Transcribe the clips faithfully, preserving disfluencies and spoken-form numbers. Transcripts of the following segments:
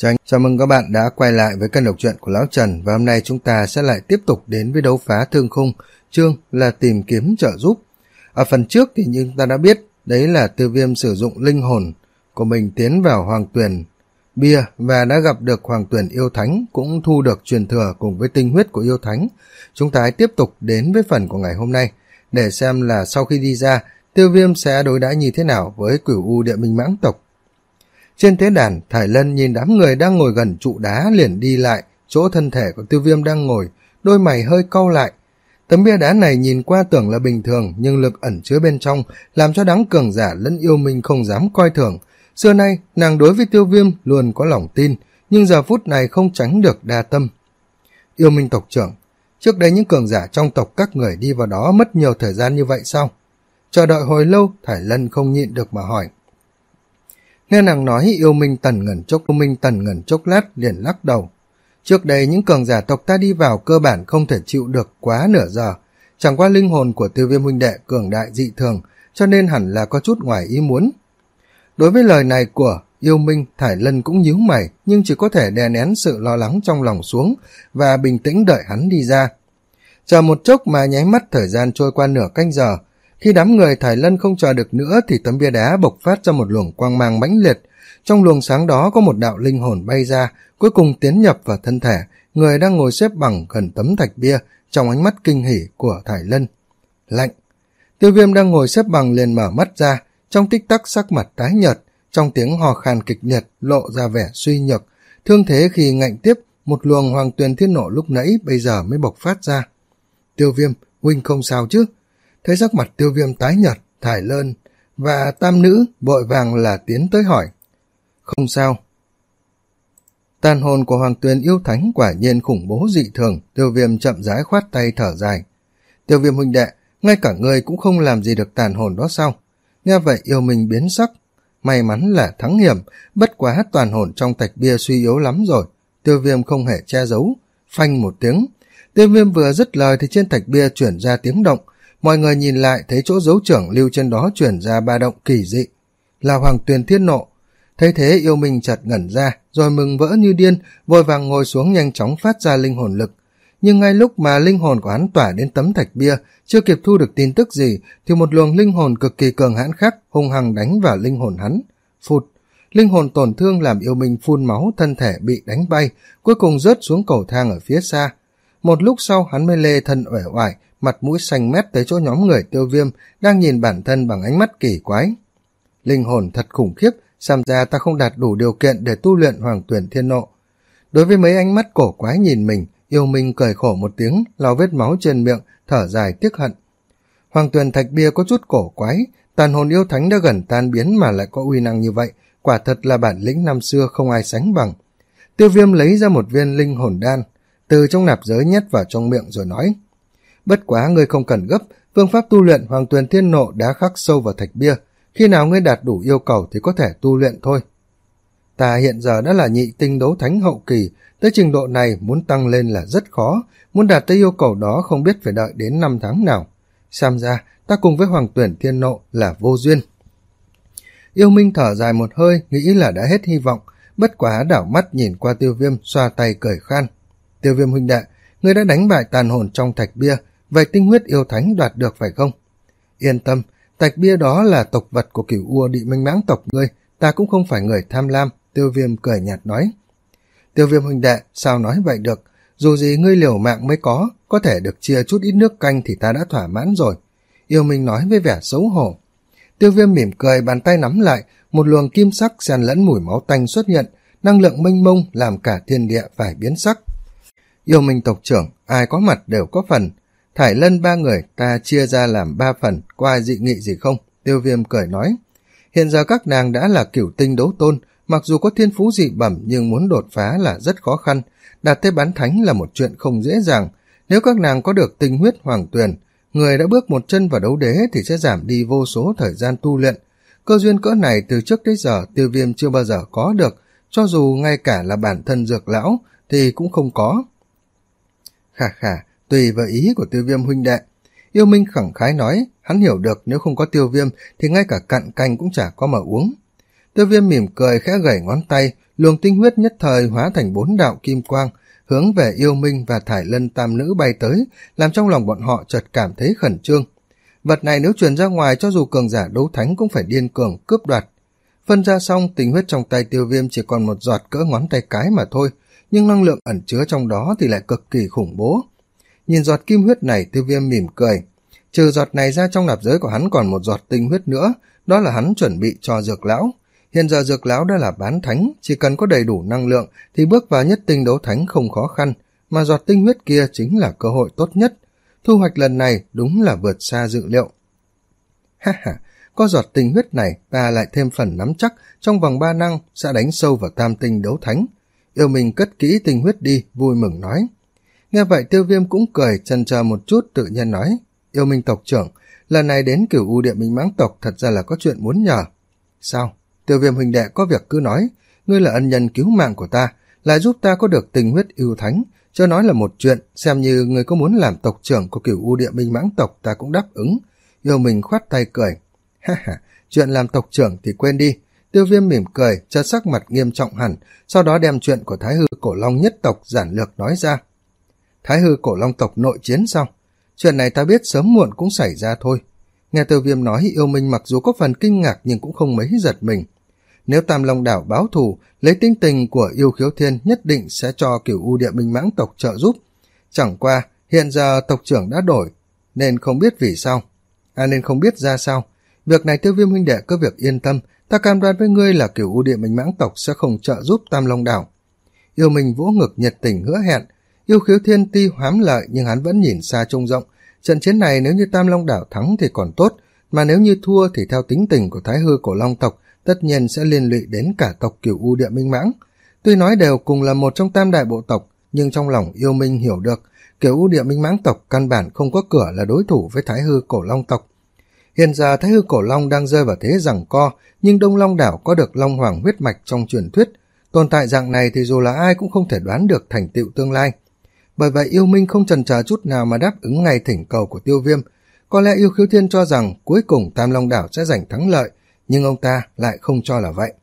Chào, chào mừng các bạn đã quay lại với kênh đọc truyện của Lão Trần, và hôm nay chúng ta sẽ lại tiếp tục đến với đấu phá thương khung, chương là tìm kiếm trợ giúp. Ở phần trước thì như ta đã biết, đấy là Tiêu Viêm sử dụng linh hồn của mình tiến vào Hoàng Tuyền Bia và đã gặp được Hoàng Tuyền Yêu Thánh, cũng thu được truyền thừa cùng với tinh huyết của Yêu Thánh. Chúng ta hãy tiếp tục đến với phần của ngày hôm nay để xem là sau khi đi ra, Tiêu Viêm sẽ đối đãi như thế nào với Cửu U Địa Minh Mãng tộc. Trên tế đàn, Thải Lân nhìn đám người đang ngồi gần trụ đá liền đi lại chỗ thân thể của Tiêu Viêm đang ngồi, đôi mày hơi cau lại. Tấm bia đá này nhìn qua tưởng là bình thường, nhưng lực ẩn chứa bên trong làm cho đám cường giả lẫn yêu minh không dám coi thường. Xưa nay nàng đối với Tiêu Viêm luôn có lòng tin, nhưng giờ phút này không tránh được đa tâm. Yêu minh tộc trưởng, trước đây những cường giả trong tộc các người đi vào đó mất nhiều thời gian như vậy sao? Chờ đợi hồi lâu, Thải Lân không nhịn được mà hỏi. Nghe nàng nói, yêu minh tần ngẩn chốc yêu minh tần ngẩn chốc lát liền lắc đầu. Trước đây những cường giả tộc ta đi vào cơ bản không thể chịu được quá nửa giờ, chẳng qua linh hồn của Tiêu Viêm huynh đệ cường đại dị thường, cho nên hẳn là có chút ngoài ý muốn. Đối với lời này của yêu minh, Thải Lân cũng nhíu mày, nhưng chỉ có thể đè nén sự lo lắng trong lòng xuống và bình tĩnh đợi hắn đi ra. Chờ một chốc mà nháy mắt thời gian trôi qua nửa canh giờ. Khi đám người Thải Lân không chờ được nữa thì tấm bia đá bộc phát ra một luồng quang mang mãnh liệt. Trong luồng sáng đó có một đạo linh hồn bay ra, cuối cùng tiến nhập vào thân thể người đang ngồi xếp bằng gần tấm thạch bia, trong ánh mắt kinh hỉ của Thải Lân. Lạnh. Tiêu Viêm đang ngồi xếp bằng liền mở mắt ra, trong tích tắc sắc mặt tái nhợt, trong tiếng hò khan kịch liệt lộ ra vẻ suy nhược, thương thế khi ngạnh tiếp một luồng Hoàng Tuyền Thiên Nộ lúc nãy bây giờ mới bộc phát ra. Tiêu Viêm, huynh không sao chứ? Thấy sắc mặt Tiêu Viêm tái nhợt, Thải Lân và tam nữ vội vàng là tiến tới hỏi. Không sao. Tàn hồn của Hoàng Tuyền Yêu Thánh quả nhiên khủng bố dị thường. Tiêu Viêm chậm rãi khoát tay thở dài. Tiêu Viêm huynh đệ, ngay cả ngươi cũng không làm gì được tàn hồn đó sao? Nghe vậy yêu mình biến sắc. May mắn là thắng hiểm, bất quá toàn hồn trong thạch bia suy yếu lắm rồi. Tiêu Viêm không hề che giấu. Phanh một tiếng. Tiêu Viêm vừa dứt lời thì trên thạch bia chuyển ra tiếng động. Mọi người nhìn lại thấy chỗ dấu trưởng lưu trên đó chuyển ra ba động kỳ dị. Là Hoàng Tuyền Thiên Nộ. Thấy thế yêu minh chợt ngẩn ra, rồi mừng vỡ như điên, vội vàng ngồi xuống nhanh chóng phát ra linh hồn lực. Nhưng ngay lúc mà linh hồn của hắn tỏa đến tấm thạch bia, chưa kịp thu được tin tức gì, thì một luồng linh hồn cực kỳ cường hãn khác hung hăng đánh vào linh hồn hắn. Phụt! Linh hồn tổn thương làm yêu minh phun máu, thân thể bị đánh bay, cuối cùng rớt xuống cầu thang ở phía xa. Một lúc sau hắn mới lê thân uể oải, mặt mũi xanh mét tới chỗ nhóm người Tiêu Viêm đang nhìn bản thân bằng ánh mắt kỳ quái. Linh hồn thật khủng khiếp, xem ra ta không đạt đủ điều kiện để tu luyện Hoàng Tuyền Thiên Nộ. Đối với mấy ánh mắt cổ quái nhìn mình, yêu minh cười khổ một tiếng, lau vết máu trên miệng, thở dài tiếc hận. Hoàng Tuyền thạch bia có chút cổ quái, tàn hồn yêu thánh đã gần tan biến mà lại có uy năng như vậy, quả thật là bản lĩnh năm xưa không ai sánh bằng. Tiêu Viêm lấy ra một viên linh hồn đan, từ trong nạp giới nhét vào trong miệng rồi nói. Bất quá ngươi không cần gấp, phương pháp tu luyện Hoàng Tuyền Thiên Nộ đã khắc sâu vào thạch bia, khi nào ngươi đạt đủ yêu cầu thì có thể tu luyện thôi. Ta hiện giờ đã là nhị tinh đấu thánh hậu kỳ, tới trình độ này muốn tăng lên là rất khó, muốn đạt tới yêu cầu đó không biết phải đợi đến năm tháng nào. Xem ra ta cùng với Hoàng Tuyền Thiên Nộ là vô duyên. Yêu minh thở dài một hơi, nghĩ là đã hết hy vọng, bất quá đảo mắt nhìn qua Tiêu Viêm, xoa tay cười khan. Tiêu Viêm huynh đệ, ngươi đã đánh bại tàn hồn trong thạch bia, vậy tinh huyết yêu thánh đoạt được phải không? Yên tâm, thạch bia đó là tộc vật của Cửu U Địa Minh Mãng tộc ngươi, ta cũng không phải người tham lam. Tiêu Viêm cười nhạt nói. Tiêu Viêm huynh đệ, sao nói vậy được? Dù gì ngươi liều mạng mới có, có thể được chia chút ít nước canh thì ta đã thỏa mãn rồi. Yêu minh nói với vẻ xấu hổ. Tiêu Viêm mỉm cười, bàn tay nắm lại, một luồng kim sắc xen lẫn mùi máu tanh xuất hiện, năng lượng mênh mông làm cả thiên địa phải biến sắc. Yêu minh tộc trưởng, ai có mặt đều có phần. Thải Lân ba người ta chia ra làm ba phần, có ai dị nghị gì không? Tiêu Viêm cười nói. Hiện giờ các nàng đã là cửu tinh đấu tôn, mặc dù có thiên phú dị bẩm nhưng muốn đột phá là rất khó khăn, đạt tới bán thánh là một chuyện không dễ dàng. Nếu các nàng có được tinh huyết Hoàng Tuyền, người đã bước một chân vào đấu đế thì sẽ giảm đi vô số thời gian tu luyện. Cơ duyên cỡ này từ trước tới giờ Tiêu Viêm chưa bao giờ có được, cho dù ngay cả là bản thân dược lão thì cũng không có. Khà khà, tùy vào ý của Tiêu Viêm huynh đệ. Yêu minh khẳng khái nói, hắn hiểu được nếu không có Tiêu Viêm thì ngay cả cặn canh cũng chả có mà uống. Tiêu Viêm mỉm cười khẽ gẩy ngón tay, luồng tinh huyết nhất thời hóa thành bốn đạo kim quang, hướng về Yêu Minh và Thải Lân tam nữ bay tới, làm trong lòng bọn họ chợt cảm thấy khẩn trương. Vật này nếu truyền ra ngoài, cho dù cường giả đấu thánh cũng phải điên cuồng cướp đoạt. Phân ra xong, tinh huyết trong tay Tiêu Viêm chỉ còn một giọt cỡ ngón tay cái mà thôi, nhưng năng lượng ẩn chứa trong đó thì lại cực kỳ khủng bố. Nhìn giọt kim huyết này, Tiêu Viêm mỉm cười. Trừ giọt này ra, trong nạp giới của hắn còn một giọt tinh huyết nữa, đó là hắn chuẩn bị cho Dược lão. Hiện giờ Dược lão đã là bán thánh, chỉ cần có đầy đủ năng lượng thì bước vào nhất tinh đấu thánh không khó khăn, mà giọt tinh huyết kia chính là cơ hội tốt nhất. Thu hoạch lần này đúng là vượt xa dự liệu. Ha ha, có giọt tinh huyết này, ta lại thêm phần nắm chắc trong vòng ba năm sẽ đánh sâu vào tam tinh đấu thánh. Yêu Minh cất kỹ tinh huyết đi, vui mừng nói. Nghe vậy Tiêu Viêm cũng cười, chần chờ một chút tự nhiên nói. Yêu Minh tộc trưởng, lần này đến Cửu U Địa Minh Mãng tộc thật ra là có chuyện muốn nhờ. Sao? Tiêu Viêm huynh đệ có việc cứ nói, ngươi là ân nhân cứu mạng của ta, lại giúp ta có được tinh huyết ưu thánh, cho nói là một chuyện, xem như ngươi có muốn làm tộc trưởng của Cửu U Địa Minh Mãng tộc ta cũng đáp ứng. Yêu Minh khoát tay cười. Ha ha, chuyện làm tộc trưởng thì quên đi. Tiêu Viêm mỉm cười, chợt sắc mặt nghiêm trọng hẳn, sau đó đem chuyện của Thái Hư Cổ Long nhất tộc giản lược nói ra. Thái Hư Cổ Long tộc nội chiến sao? Chuyện này ta biết sớm muộn cũng xảy ra thôi. Nghe Tiêu Viêm nói, Yêu Minh mặc dù có phần kinh ngạc nhưng cũng không mấy giật mình. Nếu Tam Long đảo báo thù, lấy tinh tình của Yêu Khiếu Thiên nhất định sẽ cho Cửu U Địa Minh Mãng tộc trợ giúp. Chẳng qua, hiện giờ tộc trưởng đã đổi, nên không biết vì sao. À nên không biết ra sao. Việc này Tiêu Viêm huynh đệ cứ việc yên tâm, ta cam đoan với ngươi là Cửu U Địa Minh Mãng tộc sẽ không trợ giúp Tam Long đảo. Yêu Minh vỗ ngực nhiệt tình hứa hẹn. Yêu Khiếu Thiên tuy hám lợi nhưng hắn vẫn nhìn xa trông rộng. Trận chiến này nếu như Tam Long đảo thắng thì còn tốt, mà nếu như thua thì theo tính tình của Thái Hư Cổ Long tộc, tất nhiên sẽ liên lụy đến cả tộc Cửu U Địa Minh Mãng. Tuy nói đều cùng là một trong tam đại bộ tộc, nhưng trong lòng Yêu Minh hiểu được, Cửu U Địa Minh Mãng tộc căn bản không có cửa là đối thủ với Thái Hư Cổ Long tộc. Hiện giờ Thái Hư Cổ Long đang rơi vào thế giằng co, nhưng Đông Long đảo có được Long Hoàng huyết mạch trong truyền thuyết, tồn tại dạng này thì dù là ai cũng không thể đoán được thành tựu tương lai. Bởi vậy Yêu Minh không chần chờ chút nào mà đáp ứng ngay thỉnh cầu của Tiêu Viêm. Có lẽ Yêu Khiếu Thiên cho rằng cuối cùng Tam Long đảo sẽ giành thắng lợi, nhưng ông ta lại không cho là vậy.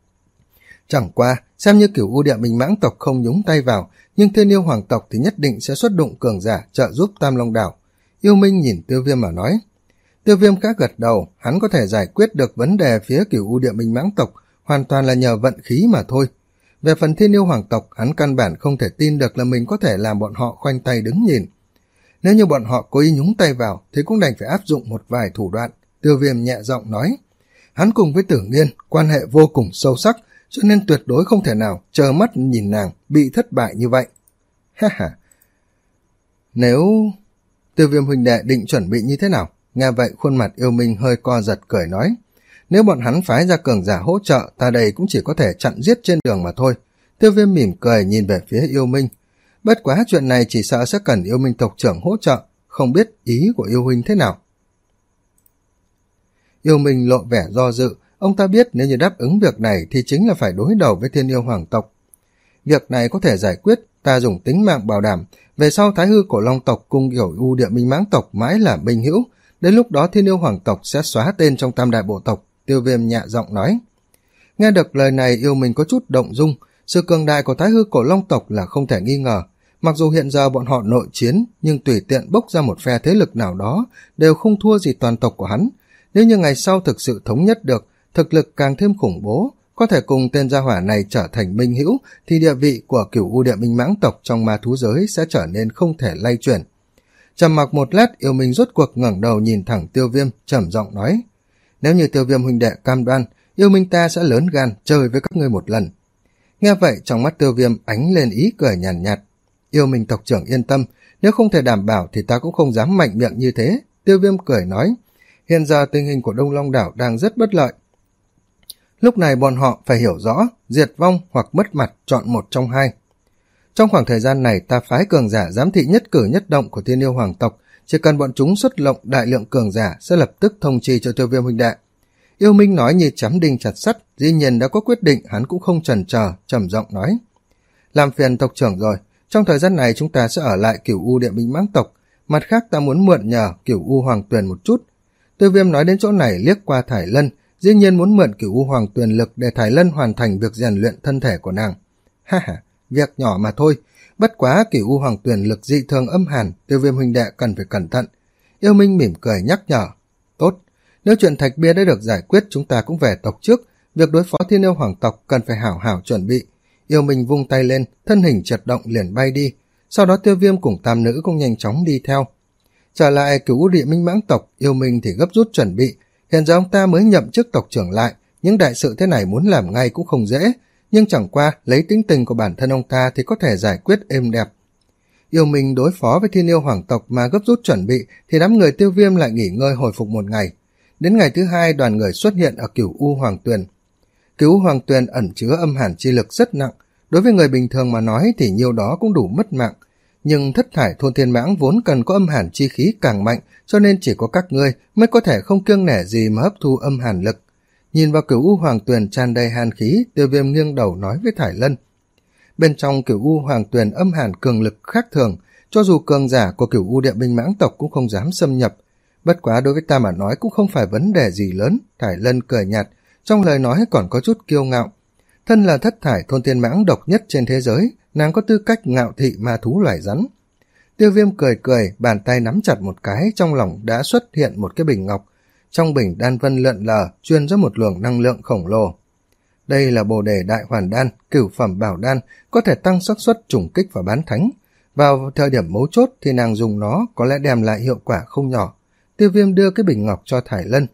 Chẳng qua, xem như Cửu U Địa Minh Mãng tộc không nhúng tay vào, nhưng Thiên Yêu Hoàng tộc thì nhất định sẽ xuất động cường giả trợ giúp Tam Long đảo. Yêu Minh nhìn Tiêu Viêm mà nói. Tiêu Viêm khá gật đầu, hắn có thể giải quyết được vấn đề phía Cửu U Địa Minh Mãng tộc, hoàn toàn là nhờ vận khí mà thôi. Về phần Thiên Yêu Hoàng tộc, hắn căn bản không thể tin được là mình có thể làm bọn họ khoanh tay đứng nhìn. Nếu như bọn họ cố ý nhúng tay vào, thì cũng đành phải áp dụng một vài thủ đoạn. Tiêu Viêm nhẹ giọng nói. Hắn cùng với Tử Nghiên quan hệ vô cùng sâu sắc, cho nên tuyệt đối không thể nào chờ mắt nhìn nàng bị thất bại như vậy. Ha ha. Nếu Tiêu Viêm huynh đệ định chuẩn bị như thế nào? Nghe vậy khuôn mặt Yêu Minh hơi co giật cười nói. Nếu bọn hắn phái ra cường giả hỗ trợ, ta đây cũng chỉ có thể chặn giết trên đường mà thôi. Tiêu Viêm mỉm cười nhìn về phía Yêu Minh. Bất quá chuyện này chỉ sợ sẽ cần Yêu Minh tộc trưởng hỗ trợ, không biết ý của Yêu huynh thế nào. Yêu Minh lộ vẻ do dự, ông ta biết nếu như đáp ứng việc này thì chính là phải đối đầu với Thiên Yêu Hoàng tộc. Việc này có thể giải quyết, ta dùng tính mạng bảo đảm, về sau Thái Hư Cổ Long tộc cùng Cửu U Địa Minh Mãng tộc mãi là minh hữu, đến lúc đó Thiên Yêu Hoàng tộc sẽ xóa tên trong tam đại bộ tộc. Tiêu Viêm nhẹ giọng nói. Nghe được lời này Yêu Minh có chút động dung, sự cường đại của Thái Hư Cổ Long tộc là không thể nghi ngờ. Mặc dù hiện giờ bọn họ nội chiến, nhưng tùy tiện bốc ra một phe thế lực nào đó đều không thua gì toàn tộc của hắn. Nếu như ngày sau thực sự thống nhất được, thực lực càng thêm khủng bố, có thể cùng tên gia hỏa này trở thành minh hữu, thì địa vị của Cửu U Địa Minh Mãng tộc trong ma thú giới sẽ trở nên không thể lay chuyển. Trầm mặc một lát, Yêu Minh rốt cuộc ngẩng đầu nhìn thẳng Tiêu Viêm, trầm giọng nói. Nếu như Tiêu Viêm huynh đệ cam đoan, Yêu Minh ta sẽ lớn gan chơi với các ngươi một lần. Nghe vậy trong mắt Tiêu Viêm ánh lên ý cười nhàn nhạt, nhạt. Yêu Minh tộc trưởng yên tâm, nếu không thể đảm bảo thì ta cũng không dám mạnh miệng như thế. Tiêu Viêm cười nói. Hiện giờ tình hình của Đông Long đảo đang rất bất lợi. Lúc này bọn họ phải hiểu rõ, diệt vong hoặc mất mặt chọn một trong hai. Trong khoảng thời gian này ta phái cường giả giám thị nhất cử nhất động của Thiên Yêu Hoàng tộc, chỉ cần bọn chúng xuất lộng đại lượng cường giả sẽ lập tức thông chi cho Tiêu Viêm huynh đệ. Yêu Minh nói như chém đinh chặt sắt, dĩ nhiên đã có quyết định, hắn cũng không chần chờ, trầm giọng nói. Làm phiền tộc trưởng rồi, trong thời gian này chúng ta sẽ ở lại Cửu U Địa Minh Mãng tộc, mặt khác ta muốn mượn nhờ Cửu U Hoàng Tuyền một chút. Tiêu Viêm nói đến chỗ này liếc qua Thải Lân, dĩ nhiên muốn mượn Cửu U Hoàng Tuyền lực để Thải Lân hoàn thành việc rèn luyện thân thể của nàng. Ha ha, việc nhỏ mà thôi, bất quá Cửu U Hoàng Tuyền lực dị thường âm hàn, Tiêu Viêm huynh đệ cần phải cẩn thận. Yêu Minh mỉm cười nhắc nhở. Tốt, nếu chuyện thạch bia đã được giải quyết, chúng ta cũng về tộc trước, việc đối phó Thiên Yêu Hoàng tộc cần phải hảo hảo chuẩn bị. Yêu Minh vung tay lên, thân hình chợt động liền bay đi, sau đó Tiêu Viêm cùng tam nữ cũng nhanh chóng đi theo. Trở lại Cửu U Địa Minh Mãng tộc, Yêu Minh thì gấp rút chuẩn bị, hiện giờ ông ta mới nhậm chức tộc trưởng lại, những đại sự thế này muốn làm ngay cũng không dễ, nhưng chẳng qua lấy tính tình của bản thân ông ta thì có thể giải quyết êm đẹp. Yêu Minh đối phó với Thiên Yêu Hoàng tộc mà gấp rút chuẩn bị thì đám người Tiêu Viêm lại nghỉ ngơi hồi phục một ngày. Đến ngày thứ hai, đoàn người xuất hiện ở Cửu U Hoàng Tuyền. Cửu U Hoàng Tuyền ẩn chứa âm hàn chi lực rất nặng, đối với người bình thường mà nói thì nhiêu đó cũng đủ mất mạng, nhưng Thất Thải Thôn Thiên Mãng vốn cần có âm hàn chi khí càng mạnh, cho nên chỉ có các ngươi mới có thể không kiêng nể gì mà hấp thu âm hàn lực. Nhìn vào Cửu U Hoàng Tuyền tràn đầy hàn khí, Tiêu Viêm nghiêng đầu nói với Thải Lân. Bên trong Cửu U Hoàng Tuyền âm hàn cường lực khác thường, cho dù cường giả của Cửu U Địa Minh Mãng tộc cũng không dám xâm nhập. Bất quá đối với ta mà nói cũng không phải vấn đề gì lớn, Thải Lân cười nhạt, trong lời nói còn có chút kiêu ngạo. Thân là Thất Thải Thôn Thiên Mãng độc nhất trên thế giới, nàng có tư cách ngạo thị ma thú loài rắn. Tiêu Viêm cười cười, bàn tay nắm chặt một cái, trong lòng đã xuất hiện một cái bình ngọc. Trong bình đan vân lượn lờ, chuyên ra một luồng năng lượng khổng lồ. Đây là Bồ Đề Đại Hoàn Đan, cửu phẩm bảo đan, có thể tăng xác suất trùng kích và bán thánh. Vào thời điểm mấu chốt thì nàng dùng nó có lẽ đem lại hiệu quả không nhỏ. Tiêu Viêm đưa cái bình ngọc cho Thải Lân.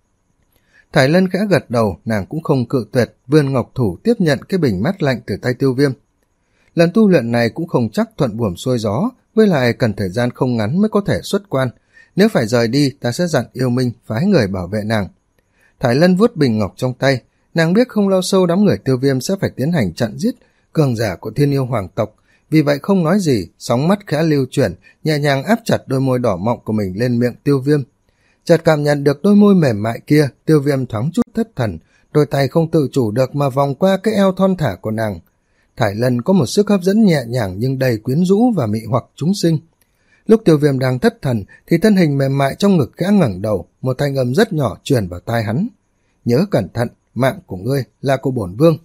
Thải Lân khẽ gật đầu, nàng cũng không cự tuyệt, vươn ngọc thủ tiếp nhận cái bình mát lạnh từ tay Tiêu Viêm. Lần tu luyện này cũng không chắc thuận buồm xuôi gió, với lại cần thời gian không ngắn mới có thể xuất quan. Nếu phải rời đi, ta sẽ dặn Yêu Minh phái người bảo vệ nàng. Thải Lân vuốt bình ngọc trong tay, nàng biết không lâu sau đám người Tiêu Viêm sẽ phải tiến hành chặn giết cường giả của Thiên Yêu Hoàng tộc, vì vậy không nói gì, sóng mắt khẽ lưu chuyển, nhẹ nhàng áp chặt đôi môi đỏ mọng của mình lên miệng Tiêu Viêm. Chợt cảm nhận được đôi môi mềm mại kia, Tiêu Viêm thoáng chút thất thần, đôi tay không tự chủ được mà vòng qua cái eo thon thả của nàng. Thải Lân có một sức hấp dẫn nhẹ nhàng nhưng đầy quyến rũ và mị hoặc chúng sinh. Lúc Tiêu Viêm đang thất thần thì thân hình mềm mại trong ngực khẽ ngẩng đầu, một thanh âm rất nhỏ truyền vào tai hắn. Nhớ cẩn thận, mạng của ngươi là của bổn vương.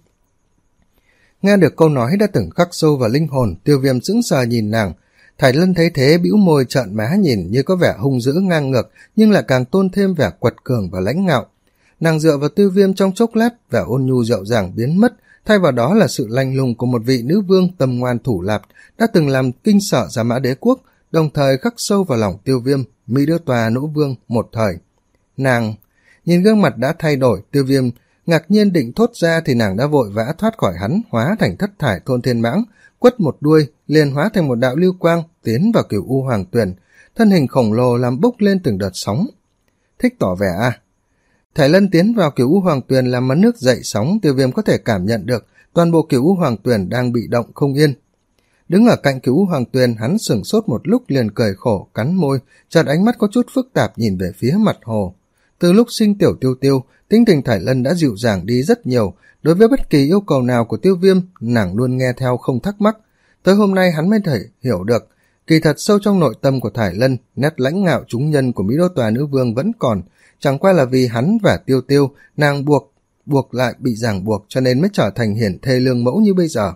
Nghe được câu nói đã từng khắc sâu vào linh hồn, Tiêu Viêm sững sờ nhìn nàng. Thải Lân thấy thế bĩu môi trợn má nhìn, như có vẻ hung dữ ngang ngược, nhưng lại càng tôn thêm vẻ quật cường và lãnh ngạo. Nàng dựa vào Tiêu Viêm trong chốc lát, vẻ ôn nhu dịu dàng biến mất, thay vào đó là sự lạnh lùng của một vị nữ vương tâm ngoan thủ lạp, đã từng làm kinh sợ Gia Mã Đế quốc, đồng thời khắc sâu vào lòng Tiêu Viêm, mỹ đứa tòa nữ vương một thời. Nàng nhìn gương mặt đã thay đổi, Tiêu Viêm ngạc nhiên định thốt ra thì nàng đã vội vã thoát khỏi hắn, hóa thành Thất Thải Thôn Thiên Mãng, quất một đuôi liền hóa thành một đạo lưu quang tiến vào Cửu U Hoàng Tuyền, thân hình khổng lồ làm bốc lên từng đợt sóng. Thích tỏ vẻ à? Thải Lân tiến vào Cửu U Hoàng Tuyền làm mắn nước dậy sóng, Tiêu Viêm có thể cảm nhận được toàn bộ Cửu U Hoàng Tuyền đang bị động không yên. Đứng ở cạnh Cửu U Hoàng Tuyền, hắn sửng sốt một lúc liền cười khổ, cắn môi, chợt ánh mắt có chút phức tạp nhìn về phía mặt hồ. Từ lúc sinh tiểu Tiêu Tiêu, tính tình Thải Lân đã dịu dàng đi rất nhiều, đối với bất kỳ yêu cầu nào của Tiêu Viêm, nàng luôn nghe theo không thắc mắc. Tới hôm nay hắn mới thể hiểu được, kỳ thật sâu trong nội tâm của Thải Lân, nét lãnh ngạo chúng nhân của Mỹ Đô Tòa Nữ Vương vẫn còn, chẳng qua là vì hắn và Tiêu Tiêu, nàng buộc, buộc lại bị ràng buộc cho nên mới trở thành hiển thê lương mẫu như bây giờ.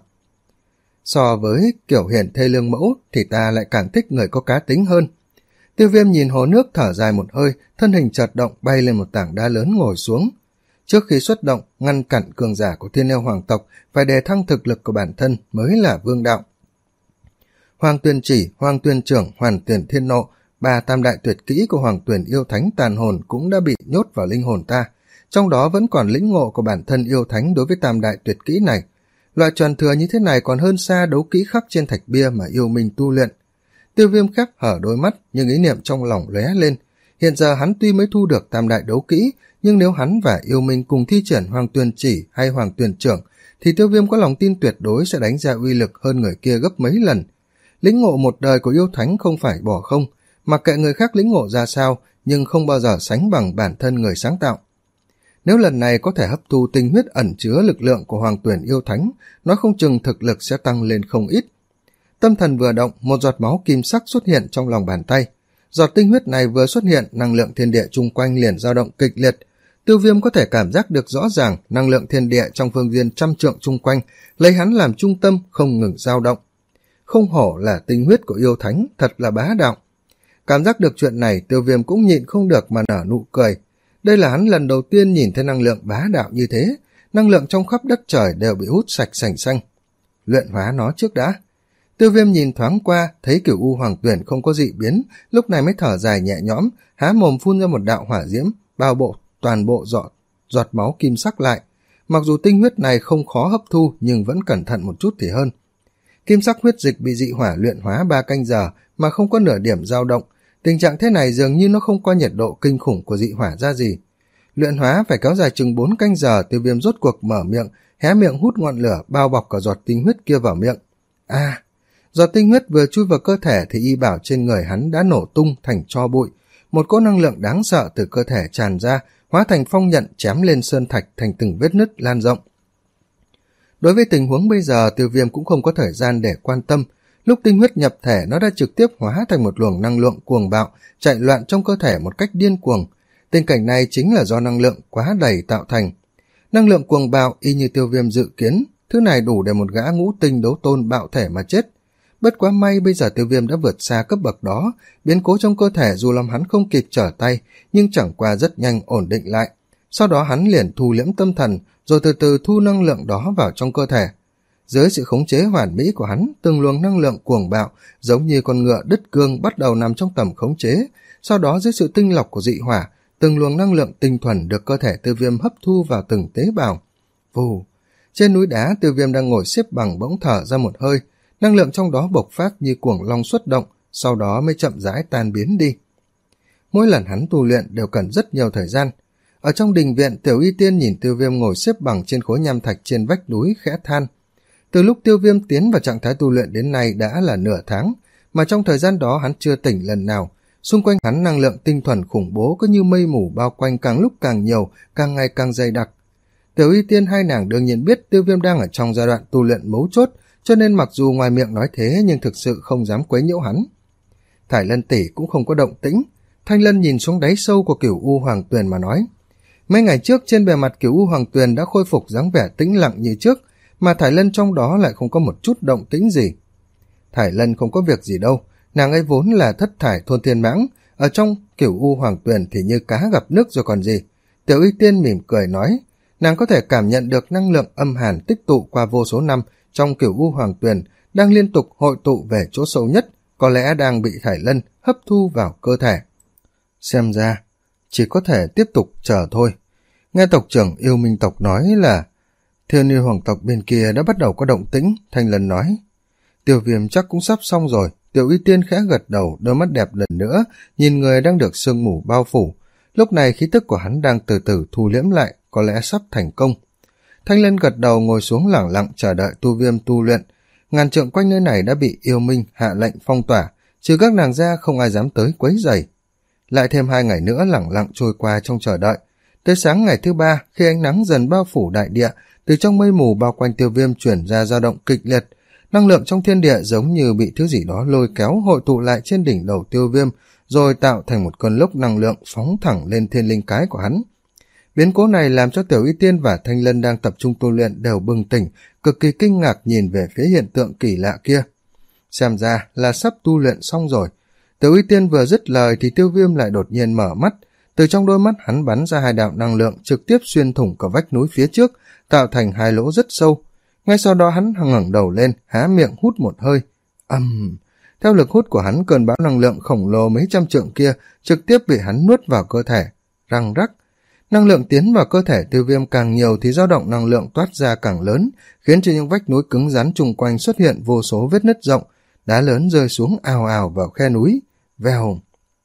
So với kiểu hiển thê lương mẫu thì ta lại càng thích người có cá tính hơn. Tiêu Viêm nhìn hồ nước thở dài một hơi, thân hình chợt động bay lên một tảng đá lớn ngồi xuống. Trước khi xuất động, ngăn cản cường giả của Thiên Yêu Hoàng tộc phải đề thăng thực lực của bản thân mới là vương đạo. Hoàng Tuyền Chỉ, Hoàng Tuyền Trưởng, Hoàn Tuyền Thiên Nộ, ba tam đại tuyệt kỹ của Hoàng Tuyền Yêu Thánh tàn hồn cũng đã bị nhốt vào linh hồn ta, trong đó vẫn còn lĩnh ngộ của bản thân yêu thánh đối với tam đại tuyệt kỹ này. Loại truyền thừa như thế này còn hơn xa đấu kỹ khắc trên thạch bia mà yêu minh tu luyện. Tiêu Viêm khép hở đôi mắt, nhưng ý niệm trong lòng lóe lên. Hiện giờ hắn tuy mới thu được tam đại đấu kỹ, nhưng nếu hắn và yêu minh cùng thi triển Hoàng Tuyền Chỉ hay Hoàng Tuyền Trưởng, thì Tiêu Viêm có lòng tin tuyệt đối sẽ đánh ra uy lực hơn người kia gấp mấy lần. Lĩnh ngộ một đời của yêu thánh không phải bỏ không, mặc kệ người khác lĩnh ngộ ra sao, nhưng không bao giờ sánh bằng bản thân người sáng tạo. Nếu lần này có thể hấp thu tinh huyết ẩn chứa lực lượng của Hoàng Tuyền Yêu Thánh, nói không chừng thực lực sẽ tăng lên không ít. Tâm thần vừa động, một giọt máu kim sắc xuất hiện trong lòng bàn tay. Giọt tinh huyết này vừa xuất hiện, năng lượng thiên địa chung quanh liền dao động kịch liệt. Tiêu Viêm có thể cảm giác được rõ ràng năng lượng thiên địa trong phương viên trăm trượng chung quanh, lấy hắn làm trung tâm không ngừng dao động. Không hổ là tinh huyết của yêu thánh, thật là bá đạo. Cảm giác được chuyện này, Tiêu Viêm cũng nhịn không được mà nở nụ cười. Đây là hắn lần đầu tiên nhìn thấy năng lượng bá đạo như thế, năng lượng trong khắp đất trời đều bị hút sạch sành xanh. Luyện hóa nó trước đã. Tiêu Viêm nhìn thoáng qua, thấy Cửu U Hoàng Tuyển không có dị biến, lúc này mới thở dài nhẹ nhõm, há mồm phun ra một đạo hỏa diễm, bao bộ toàn bộ giọt, giọt máu kim sắc lại. Mặc dù tinh huyết này không khó hấp thu, nhưng vẫn cẩn thận một chút thì hơn. Kim sắc huyết dịch bị dị hỏa luyện hóa ba canh giờ mà không có nửa điểm dao động. Tình trạng thế này dường như nó không có nhiệt độ kinh khủng của dị hỏa ra gì. Luyện hóa phải kéo dài chừng bốn canh giờ, Tiêu Viêm rốt cuộc mở miệng, hé miệng hút ngọn lửa bao bọc cả giọt tinh huyết kia vào miệng. À, giọt tinh huyết vừa chui vào cơ thể thì y bảo trên người hắn đã nổ tung thành tro bụi. Một cỗ năng lượng đáng sợ từ cơ thể tràn ra, hóa thành phong nhận chém lên sơn thạch thành từng vết nứt lan rộng. Đối với tình huống bây giờ, Tiêu Viêm cũng không có thời gian để quan tâm. Lúc tinh huyết nhập thể, nó đã trực tiếp hóa thành một luồng năng lượng cuồng bạo, chạy loạn trong cơ thể một cách điên cuồng. Tình cảnh này chính là do năng lượng quá đầy tạo thành. Năng lượng cuồng bạo y như Tiêu Viêm dự kiến, thứ này đủ để một gã ngũ tinh đấu tôn bạo thể mà chết. Bất quá may bây giờ Tiêu Viêm đã vượt xa cấp bậc đó, biến cố trong cơ thể dù làm hắn không kịp trở tay, nhưng chẳng qua rất nhanh ổn định lại. Sau đó hắn liền thu liễm tâm thần, rồi từ từ thu năng lượng đó vào trong cơ thể. Dưới sự khống chế hoàn mỹ của hắn, từng luồng năng lượng cuồng bạo, giống như con ngựa đứt cương bắt đầu nằm trong tầm khống chế. Sau đó dưới sự tinh lọc của dị hỏa, từng luồng năng lượng tinh thuần được cơ thể Tiêu Viêm hấp thu vào từng tế bào. Vù! Trên núi đá, Tiêu Viêm đang ngồi xếp bằng bỗng thở ra một hơi, năng lượng trong đó bộc phát như cuồng long xuất động, sau đó mới chậm rãi tan biến đi. Mỗi lần hắn tu luyện đều cần rất nhiều thời gian. Ở trong đình viện, Tiểu Y Tiên nhìn Tiêu Viêm ngồi xếp bằng trên khối nham thạch trên vách núi khẽ than. Từ lúc Tiêu Viêm tiến vào trạng thái tu luyện đến nay đã là nửa tháng, mà trong thời gian đó hắn chưa tỉnh lần nào. Xung quanh hắn năng lượng tinh thuần khủng bố cứ như mây mù bao quanh, càng lúc càng nhiều, càng ngày càng dày đặc. Tiểu Y Tiên hai nàng đương nhiên biết Tiêu Viêm đang ở trong giai đoạn tu luyện mấu chốt, cho nên mặc dù ngoài miệng nói thế nhưng thực sự không dám quấy nhiễu hắn. Thải Lân tỷ cũng không có động tĩnh. Thanh Lân nhìn xuống đáy sâu của Cửu U Hoàng Tuyền mà nói. Mấy ngày trước trên bề mặt Cửu U Hoàng Tuyền đã khôi phục dáng vẻ tĩnh lặng như trước, mà Thải Lân trong đó lại không có một chút động tĩnh gì. Thải Lân không có việc gì đâu, nàng ấy vốn là thất thải thôn thiên mãng, ở trong Cửu U Hoàng Tuyền thì như cá gặp nước rồi còn gì. Tiểu Y Tiên mỉm cười nói, nàng có thể cảm nhận được năng lượng âm hàn tích tụ qua vô số năm trong Cửu U Hoàng Tuyền đang liên tục hội tụ về chỗ sâu nhất, có lẽ đang bị Thải Lân hấp thu vào cơ thể. Xem ra chỉ có thể tiếp tục chờ thôi. Nghe tộc trưởng Yêu Minh tộc nói là Thiên Yêu Hoàng tộc bên kia đã bắt đầu có động tĩnh, Thanh Lân nói. Tiêu Viêm chắc cũng sắp xong rồi. Tiểu Y Tiên khẽ gật đầu, đôi mắt đẹp lần nữa nhìn người đang được sương mù bao phủ. Lúc này khí tức của hắn đang từ từ thu liễm lại, có lẽ sắp thành công. Thanh Lân gật đầu ngồi xuống lẳng lặng chờ đợi Tiêu Viêm tu luyện. Ngàn trượng quanh nơi này đã bị Yêu Minh hạ lệnh phong tỏa, trừ các nàng ra không ai dám tới quấy rầy. Lại thêm hai ngày nữa lẳng lặng trôi qua trong chờ đợi. Tới sáng ngày thứ ba, khi ánh nắng dần bao phủ đại địa, từ trong mây mù bao quanh Tiêu Viêm chuyển ra dao động kịch liệt. Năng lượng trong thiên địa giống như bị thứ gì đó lôi kéo hội tụ lại trên đỉnh đầu Tiêu Viêm, rồi tạo thành một cơn lốc năng lượng phóng thẳng lên thiên linh cái của hắn. Biến cố này làm cho Tiểu Y Tiên và Thanh Lân đang tập trung tu luyện đều bừng tỉnh, cực kỳ kinh ngạc nhìn về phía hiện tượng kỳ lạ kia. Xem ra là sắp tu luyện xong rồi. Tiểu Y Tiên vừa dứt lời thì Tiêu Viêm lại đột nhiên mở mắt. Từ trong đôi mắt hắn bắn ra hai đạo năng lượng trực tiếp xuyên thủng cả vách núi phía trước, tạo thành hai lỗ rất sâu. Ngay sau đó hắn ngẩng đầu lên, há miệng hút một hơi. Ầm! Um, theo lực hút của hắn, cơn bão năng lượng khổng lồ mấy trăm trượng kia trực tiếp bị hắn nuốt vào cơ thể. Răng rắc. Năng lượng tiến vào cơ thể Tiêu Viêm càng nhiều thì dao động năng lượng toát ra càng lớn, khiến cho những vách núi cứng rắn chung quanh xuất hiện vô số vết nứt rộng, đá lớn rơi xuống ào ào vào khe núi. Vèo.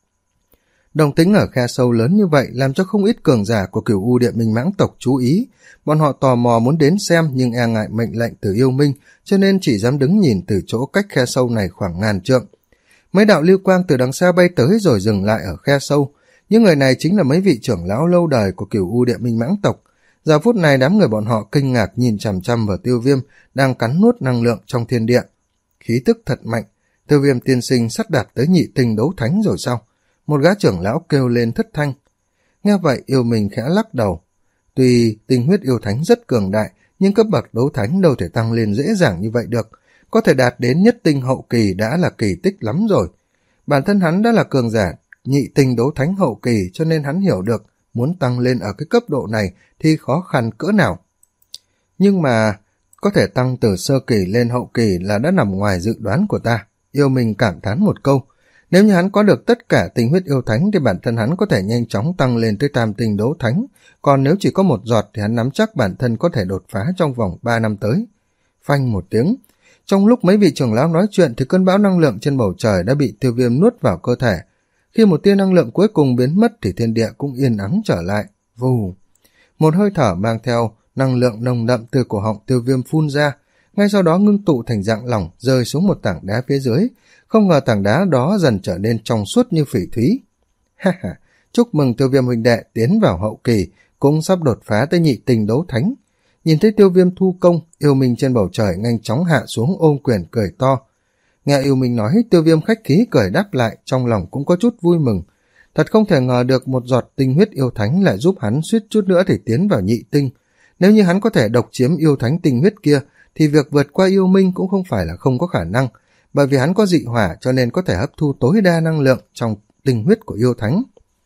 Đồng tính ở khe sâu lớn như vậy làm cho không ít cường giả của Cửu U Địa Minh Mãng tộc chú ý. Bọn họ tò mò muốn đến xem nhưng e ngại mệnh lệnh từ Yêu Minh, cho nên chỉ dám đứng nhìn từ chỗ cách khe sâu này khoảng ngàn trượng. Mấy đạo lưu quang từ đằng xa bay tới rồi dừng lại ở khe sâu. Những người này chính là mấy vị trưởng lão lâu đời của Cửu U Địa Minh Mãng tộc. Giờ phút này đám người bọn họ kinh ngạc nhìn chằm chằm vào Tiêu Viêm đang cắn nuốt năng lượng trong thiên địa. Khí tức thật mạnh. Tiêu Viêm tiên sinh sắp đạt tới nhị tinh đấu thánh rồi sao? Một gã trưởng lão kêu lên thất thanh. Nghe vậy Yêu Minh khẽ lắc đầu. Tuy tinh huyết yêu thánh rất cường đại, nhưng cấp bậc đấu thánh đâu thể tăng lên dễ dàng như vậy được. Có thể đạt đến nhất tinh hậu kỳ đã là kỳ tích lắm rồi. Bản thân hắn đã là cường giả nhị tinh đấu thánh hậu kỳ, cho nên hắn hiểu được muốn tăng lên ở cái cấp độ này thì khó khăn cỡ nào. Nhưng mà có thể tăng từ sơ kỳ lên hậu kỳ là đã nằm ngoài dự đoán của ta. Yêu Minh cảm thán một câu. Nếu như hắn có được tất cả tinh huyết yêu thánh thì bản thân hắn có thể nhanh chóng tăng lên tới tam tinh đấu thánh, còn nếu chỉ có một giọt thì hắn nắm chắc bản thân có thể đột phá trong vòng ba năm tới. Phanh một tiếng, trong lúc mấy vị trưởng lão nói chuyện thì cơn bão năng lượng trên bầu trời đã bị Tiêu Viêm nuốt vào cơ thể. Khi một tia năng lượng cuối cùng biến mất thì thiên địa cũng yên ắng trở lại. Vù, một hơi thở mang theo năng lượng nồng đậm từ cổ họng Tiêu Viêm phun ra, ngay sau đó ngưng tụ thành dạng lỏng rơi xuống một tảng đá phía dưới. Không ngờ tảng đá đó dần trở nên trong suốt như phỉ thúy. Ha ha, chúc mừng Tiêu Viêm huynh đệ tiến vào hậu kỳ, cũng sắp đột phá tới nhị tinh đấu thánh. Nhìn thấy Tiêu Viêm thu công, Yêu Minh trên bầu trời nhanh chóng hạ xuống ôm quyền cười to. Nghe Yêu Minh nói, Tiêu Viêm khách khí cười đáp lại, trong lòng cũng có chút vui mừng. Thật không thể ngờ được một giọt tinh huyết yêu thánh lại giúp hắn suýt chút nữa thì tiến vào nhị tinh. Nếu như hắn có thể độc chiếm yêu thánh tinh huyết kia, thì việc vượt qua Yêu Minh cũng không phải là không có khả năng, bởi vì hắn có dị hỏa cho nên có thể hấp thu tối đa năng lượng trong tinh huyết của yêu thánh.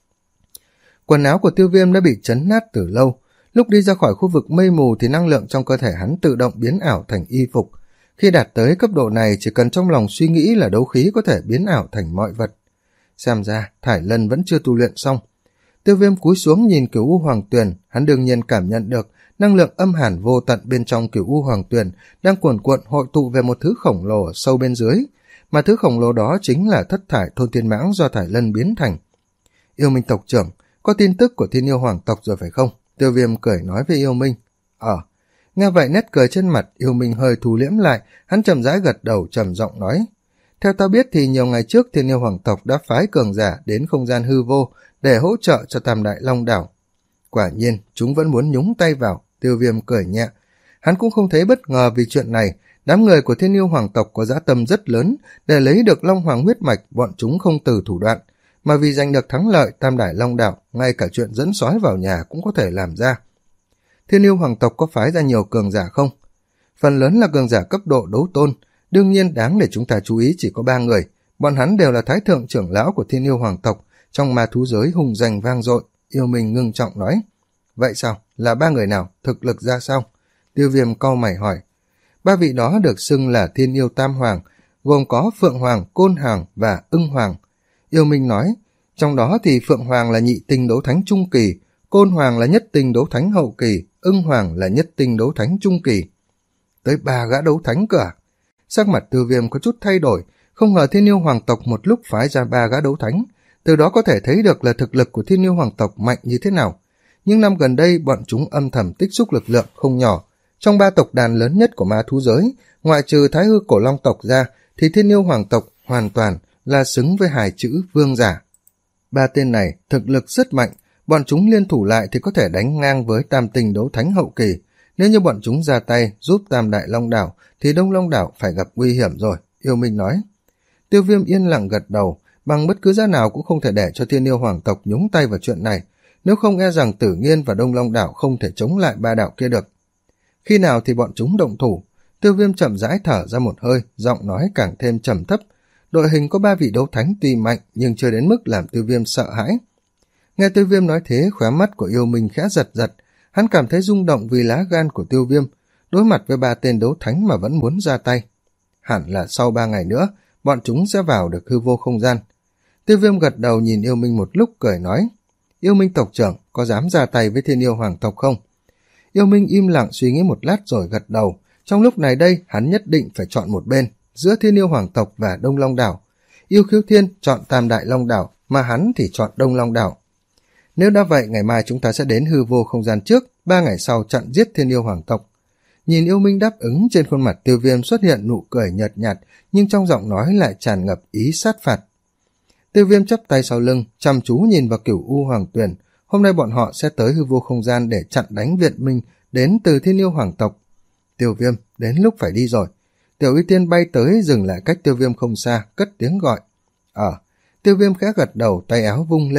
Quần áo của Tiêu Viêm đã bị chấn nát từ lâu. Lúc đi ra khỏi khu vực mây mù thì năng lượng trong cơ thể hắn tự động biến ảo thành y phục. Khi đạt tới cấp độ này, chỉ cần trong lòng suy nghĩ là đấu khí có thể biến ảo thành mọi vật. Xem ra Thải Lân vẫn chưa tu luyện xong. Tiêu Viêm cúi xuống nhìn Cửu U Hoàng Tuyền, hắn đương nhiên cảm nhận được năng lượng âm hàn vô tận bên trong Cửu U Hoàng Tuyền đang cuồn cuộn hội tụ về một thứ khổng lồ ở sâu bên dưới, mà thứ khổng lồ đó chính là thất thải thôn thiên mãng do Thải Lân biến thành. Yêu Minh tộc trưởng, có tin tức của Thiên Yêu Hoàng tộc rồi phải không? Tiêu Viêm cười nói với Yêu Minh. Ờ. Nghe vậy nét cười trên mặt Yêu Minh hơi thu liễm lại, hắn chậm rãi gật đầu trầm giọng nói. Theo ta biết thì nhiều ngày trước Thiên Yêu Hoàng tộc đã phái cường giả đến không gian hư vô để hỗ trợ cho Tam Đại Long Đảo. Quả nhiên, chúng vẫn muốn nhúng tay vào. Tiêu Viêm cười nhẹ. Hắn cũng không thấy bất ngờ vì chuyện này, đám người của Thiên Yêu Hoàng tộc có dã tâm rất lớn, để lấy được Long Hoàng huyết mạch, bọn chúng không từ thủ đoạn, mà vì giành được thắng lợi Tam Đại Long Đảo, ngay cả chuyện dẫn sói vào nhà cũng có thể làm ra. Thiên Yêu Hoàng tộc có phái ra nhiều cường giả không? Phần lớn là cường giả cấp độ đấu tôn, đương nhiên đáng để chúng ta chú ý chỉ có ba người, bọn hắn đều là thái thượng trưởng lão của Thiên Yêu Hoàng tộc, trong ma thú giới hùng danh vang dội. Yêu Minh ngưng trọng nói. Vậy sao? Là ba người nào? Thực lực ra sao? Tiêu Viêm cau mày hỏi. Ba vị đó được xưng là Thiên Yêu Tam Hoàng, gồm có Phượng Hoàng, Côn Hoàng và Ưng Hoàng. Yêu Minh nói, trong đó thì Phượng Hoàng là nhị tinh đấu thánh trung kỳ, Côn Hoàng là nhất tinh đấu thánh hậu kỳ, Ưng Hoàng là nhất tinh đấu thánh trung kỳ. Tới ba gã đấu thánh cơ à? Sắc mặt Tiêu Viêm có chút thay đổi, không ngờ Thiên Yêu Hoàng tộc một lúc phái ra ba gã đấu thánh, từ đó có thể thấy được là thực lực của Thiên Yêu Hoàng tộc mạnh như thế nào. Nhưng năm gần đây bọn chúng âm thầm tích xúc lực lượng không nhỏ. Trong ba tộc đàn lớn nhất của ma thú giới, ngoại trừ Thái Hư Cổ Long tộc ra, thì Thiên Yêu Hoàng tộc hoàn toàn là xứng với hai chữ vương giả. Ba tên này thực lực rất mạnh, bọn chúng liên thủ lại thì có thể đánh ngang với tam tinh đấu thánh hậu kỳ. Nếu như bọn chúng ra tay giúp Tam Đại Long Đảo thì Đông Long Đảo phải gặp nguy hiểm rồi, Yêu Minh nói. Tiêu Viêm yên lặng gật đầu, bằng bất cứ giá nào cũng không thể để cho Thiên Yêu Hoàng tộc nhúng tay vào chuyện này, nếu không e rằng Tử Nghiên và Đông Long Đảo không thể chống lại ba đảo kia được. Khi nào thì bọn chúng động thủ? Tiêu Viêm chậm rãi thở ra một hơi, giọng nói càng thêm trầm thấp. Đội hình có ba vị đấu thánh tuy mạnh nhưng chưa đến mức làm Tiêu Viêm sợ hãi. Nghe Tiêu Viêm nói thế, khóe mắt của Yêu Minh khẽ giật giật, hắn cảm thấy rung động vì lá gan của Tiêu Viêm, đối mặt với ba tên đấu thánh mà vẫn muốn ra tay. Hẳn là sau ba ngày nữa, bọn chúng sẽ vào được hư vô không gian. Tiêu Viêm gật đầu nhìn Yêu Minh một lúc cười nói, Yêu Minh tộc trưởng có dám ra tay với Thiên Yêu Hoàng tộc không? Yêu Minh im lặng suy nghĩ một lát rồi gật đầu. Trong lúc này đây hắn nhất định phải chọn một bên giữa Thiên Yêu Hoàng tộc và Đông Long Đảo. Yêu Khiếu Thiên chọn Tam Đại Long Đảo, mà hắn thì chọn Đông Long Đảo. Nếu đã vậy, ngày mai chúng ta sẽ đến hư vô không gian trước, ba ngày sau chặn giết Thiên Yêu Hoàng tộc. Nhìn Yêu Minh đáp ứng, trên khuôn mặt Tiêu Viêm xuất hiện nụ cười nhợt nhạt, nhưng trong giọng nói lại tràn ngập ý sát phạt. Tiêu Viêm chắp tay sau lưng, chăm chú nhìn vào Cửu U Hoàng Tuyền. Hôm nay bọn họ sẽ tới hư vô không gian để chặn đánh viện minh đến từ Thiên Yêu Hoàng tộc. Tiêu Viêm, đến lúc phải đi rồi. Tiểu Y Tiên bay tới dừng lại cách Tiêu Viêm không xa, cất tiếng gọi. Ờ, Tiêu Viêm khẽ gật đầu, tay áo vung lên,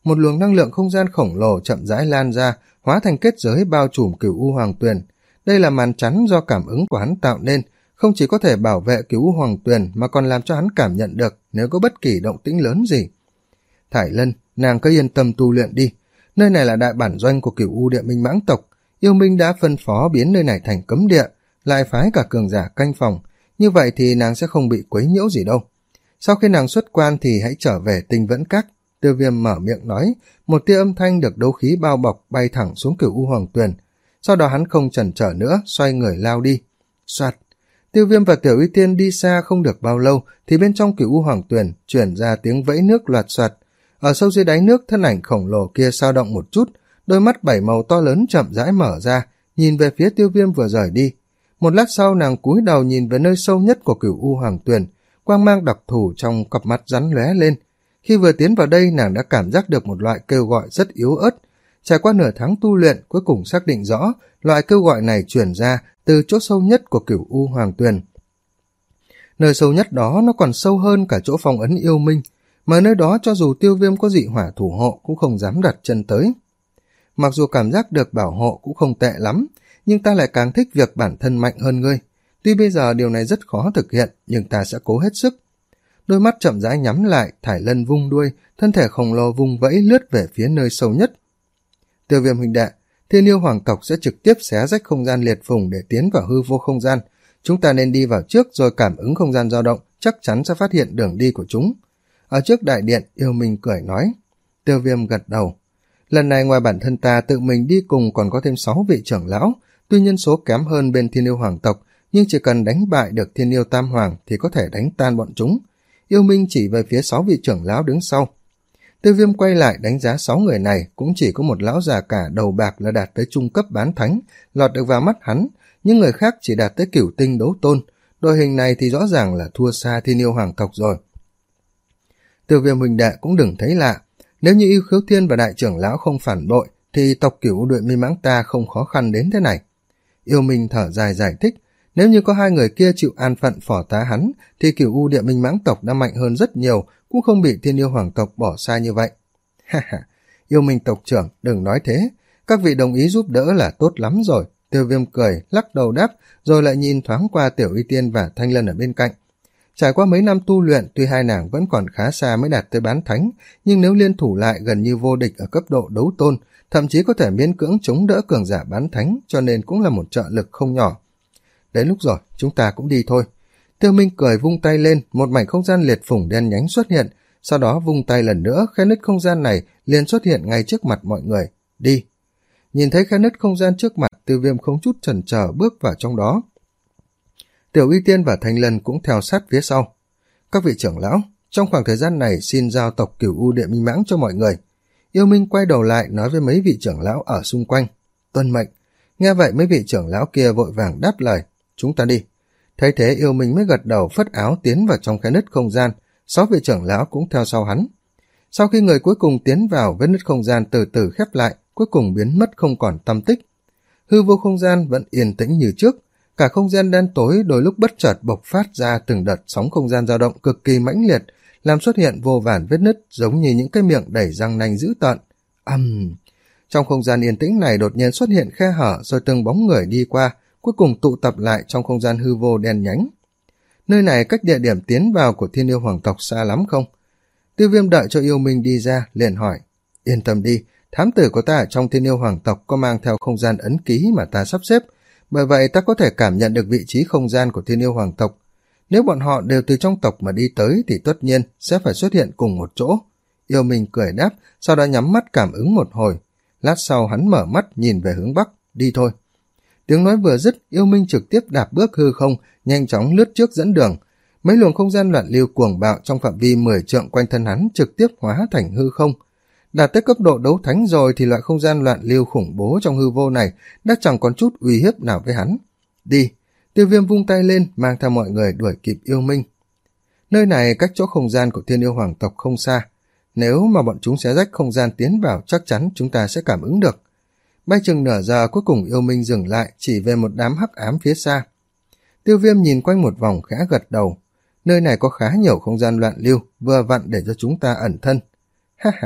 một luồng năng lượng không gian khổng lồ chậm rãi lan ra, hóa thành kết giới bao trùm Cửu U Hoàng Tuyền. Đây là màn chắn do cảm ứng của hắn tạo nên, không chỉ có thể bảo vệ Cửu U Hoàng Tuyền mà còn làm cho hắn cảm nhận được nếu có bất kỳ động tĩnh lớn gì. Thải Lân, nàng cứ yên tâm tu luyện đi, nơi này là đại bản doanh của Cửu U Địa Minh Mãng tộc, yêu minh đã phân phó biến nơi này thành cấm địa, lại phái cả cường giả canh phòng, như vậy thì nàng sẽ không bị quấy nhiễu gì đâu. Sau khi nàng xuất quan thì hãy trở về Tinh Vẫn Các. Tiêu Viêm mở miệng nói, một tia âm thanh được đấu khí bao bọc bay thẳng xuống Cửu U Hoàng Tuyền. Sau đó hắn không chần chờ nữa, xoay người lao đi. Soạt, Tiêu Viêm và Tiểu Y Tiên đi xa không được bao lâu thì bên trong Cửu U Hoàng Tuyền truyền ra tiếng vẫy nước loạt soạt. Ở sâu dưới đáy nước, thân ảnh khổng lồ kia dao động một chút, đôi mắt bảy màu to lớn chậm rãi mở ra, nhìn về phía Tiêu Viêm vừa rời đi. Một lát sau, nàng cúi đầu nhìn về nơi sâu nhất của Cửu U Hoàng Tuyền, quang mang đặc thù trong cặp mắt rắn lóe lên. Khi vừa tiến vào đây, nàng đã cảm giác được một loại kêu gọi rất yếu ớt. Trải qua nửa tháng tu luyện, cuối cùng xác định rõ loại kêu gọi này truyền ra từ chỗ sâu nhất của Cửu U Hoàng Tuyền. Nơi sâu nhất đó nó còn sâu hơn cả chỗ phong ấn yêu minh, mà nơi đó cho dù Tiêu Viêm có dị hỏa thủ hộ cũng không dám đặt chân tới. Mặc dù cảm giác được bảo hộ cũng không tệ lắm, nhưng ta lại càng thích việc bản thân mạnh hơn ngươi. Tuy bây giờ điều này rất khó thực hiện, nhưng ta sẽ cố hết sức. Đôi mắt chậm rãi nhắm lại, Thải Lân vung đuôi, thân thể khổng lồ vung vẫy lướt về phía nơi sâu nhất. Tiêu Viêm huynh đệ, Thiên Yêu Hoàng tộc sẽ trực tiếp xé rách không gian liệt phùng để tiến vào hư vô không gian. Chúng ta nên đi vào trước rồi cảm ứng không gian dao động, chắc chắn sẽ phát hiện đường đi của chúng. Ở trước đại điện, Yêu Minh cười nói. Tiêu Viêm gật đầu. Lần này ngoài bản thân ta tự mình đi cùng còn có thêm sáu vị trưởng lão, tuy nhân số kém hơn bên Thiên Yêu Hoàng tộc, nhưng chỉ cần đánh bại được Thiên Yêu Tam Hoàng thì có thể đánh tan bọn chúng. Yêu Minh chỉ về phía sáu vị trưởng lão đứng sau. Tiêu Viêm quay lại đánh giá sáu người này, cũng chỉ có một lão già cả đầu bạc là đạt tới trung cấp bán thánh, lọt được vào mắt hắn, những người khác chỉ đạt tới cửu tinh đấu tôn. Đội hình này thì rõ ràng là thua xa Thiên Yêu Hoàng tộc rồi. Tiêu Viêm huynh đệ cũng đừng thấy lạ, nếu như Yêu Khiếu Thiên và đại trưởng lão không phản bội thì tộc Cửu Địa Minh Mãng ta không khó khăn đến thế này. Yêu Minh thở dài giải thích, nếu như có hai người kia chịu an phận phò tá hắn thì Cửu U Địa Minh Mãng tộc đã mạnh hơn rất nhiều, cũng không bị Thiên Yêu Hoàng tộc bỏ xa như vậy. Ha ha, Yêu Minh tộc trưởng đừng nói thế, các vị đồng ý giúp đỡ là tốt lắm rồi. Tiêu Viêm cười lắc đầu đáp, rồi lại nhìn thoáng qua Tiểu Y Tiên và Thanh Lân ở bên cạnh. Trải qua mấy năm tu luyện, tuy hai nàng vẫn còn khá xa mới đạt tới bán thánh, nhưng nếu liên thủ lại gần như vô địch ở cấp độ đấu tôn, thậm chí có thể miễn cưỡng chống đỡ cường giả bán thánh, cho nên cũng là một trợ lực không nhỏ. Đến lúc rồi, chúng ta cũng đi thôi. Tiêu Minh cười vung tay lên, một mảnh không gian liệt phủng đen nhánh xuất hiện, sau đó vung tay lần nữa, khe nứt không gian này liền xuất hiện ngay trước mặt mọi người. Đi! Nhìn thấy khe nứt không gian trước mặt, Tiêu Viêm không chút chần chờ bước vào trong đó. Tiểu Y Tiên và Thanh Lân cũng theo sát phía sau. Các vị trưởng lão, trong khoảng thời gian này xin giao tộc Cửu U Địa Minh Mãng cho mọi người. Yêu Minh quay đầu lại nói với mấy vị trưởng lão ở xung quanh. Tuân mệnh. Nghe vậy mấy vị trưởng lão kia vội vàng đáp lời. Chúng ta đi. Thấy thế Yêu Minh mới gật đầu phất áo tiến vào trong khe nứt không gian. Sáu vị trưởng lão cũng theo sau hắn. Sau khi người cuối cùng tiến vào, vết nứt không gian từ từ khép lại, cuối cùng biến mất không còn tăm tích. Hư vô không gian vẫn yên tĩnh như trước. Cả không gian đen tối đôi lúc bất chợt bộc phát ra từng đợt sóng không gian dao động cực kỳ mãnh liệt, làm xuất hiện vô vàn vết nứt giống như những cái miệng đầy răng nanh dữ tợn. Ầm! Uhm. Trong không gian yên tĩnh này đột nhiên xuất hiện khe hở, rồi từng bóng người đi qua, cuối cùng tụ tập lại trong không gian hư vô đen nhánh. Nơi này cách địa điểm tiến vào của Thiên Yêu Hoàng tộc xa lắm không? Tiêu Viêm đợi cho Yêu Minh đi ra, liền hỏi. Yên tâm đi, thám tử của ta ở trong Thiên Yêu Hoàng tộc có mang theo không gian ấn ký mà ta sắp xếp, bởi vậy ta có thể cảm nhận được vị trí không gian của Thiên Yêu Hoàng tộc. Nếu bọn họ đều từ trong tộc mà đi tới thì tất nhiên sẽ phải xuất hiện cùng một chỗ. Yêu Minh cười đáp, sau đó nhắm mắt cảm ứng một hồi. Lát sau hắn mở mắt nhìn về hướng bắc, đi thôi. Tiếng nói vừa dứt, Yêu Minh trực tiếp đạp bước hư không, nhanh chóng lướt trước dẫn đường. Mấy luồng không gian loạn lưu cuồng bạo trong phạm vi mười trượng quanh thân hắn trực tiếp hóa thành hư không. Đạt tới cấp độ đấu thánh rồi thì loại không gian loạn lưu khủng bố trong hư vô này đã chẳng còn chút uy hiếp nào với hắn. Đi! Tiêu Viêm vung tay lên, mang theo mọi người đuổi kịp Yêu Minh. Nơi này cách chỗ không gian của Thiên Yêu Hoàng tộc không xa. Nếu mà bọn chúng xé rách không gian tiến vào, chắc chắn chúng ta sẽ cảm ứng được. Bay chừng nửa giờ, cuối cùng Yêu Minh dừng lại, chỉ về một đám hắc ám phía xa. Tiêu Viêm nhìn quanh một vòng khẽ gật đầu. Nơi này có khá nhiều không gian loạn lưu, vừa vặn để cho chúng ta ẩn thân. Ha ha,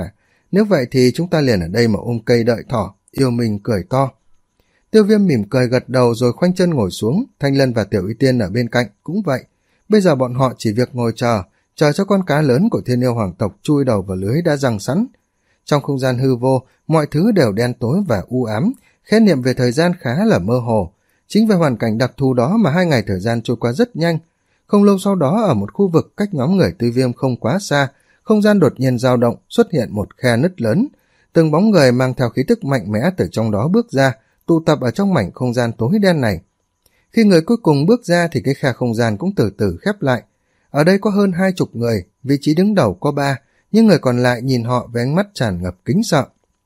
Nếu vậy thì chúng ta liền ở đây mà ôm cây đợi thỏ. Yêu Minh cười to. Tiêu Viêm mỉm cười gật đầu rồi khoanh chân ngồi xuống. Thanh Lân và Tiểu Y Tiên ở bên cạnh cũng vậy. Bây giờ bọn họ chỉ việc ngồi chờ, chờ cho con cá lớn của Thiên Yêu Hoàng tộc chui đầu vào lưới đã giăng sẵn. Trong không gian hư vô, mọi thứ đều đen tối và u ám, khái niệm về thời gian khá là mơ hồ. Chính về hoàn cảnh đặc thù đó mà hai ngày thời gian trôi qua rất nhanh. Không lâu sau đó, ở một khu vực cách nhóm người Tiêu Viêm không quá xa, không gian đột nhiên dao động, xuất hiện một khe nứt lớn. Từng bóng người mang theo khí tức mạnh mẽ từ trong đó bước ra, tụ tập ở trong mảnh không gian tối đen này. Khi người cuối cùng bước ra thì cái khe không gian cũng từ từ khép lại. Ở đây có hơn hai chục người, vị trí đứng đầu có ba, nhưng người còn lại nhìn họ với ánh mắt tràn ngập kính sợ.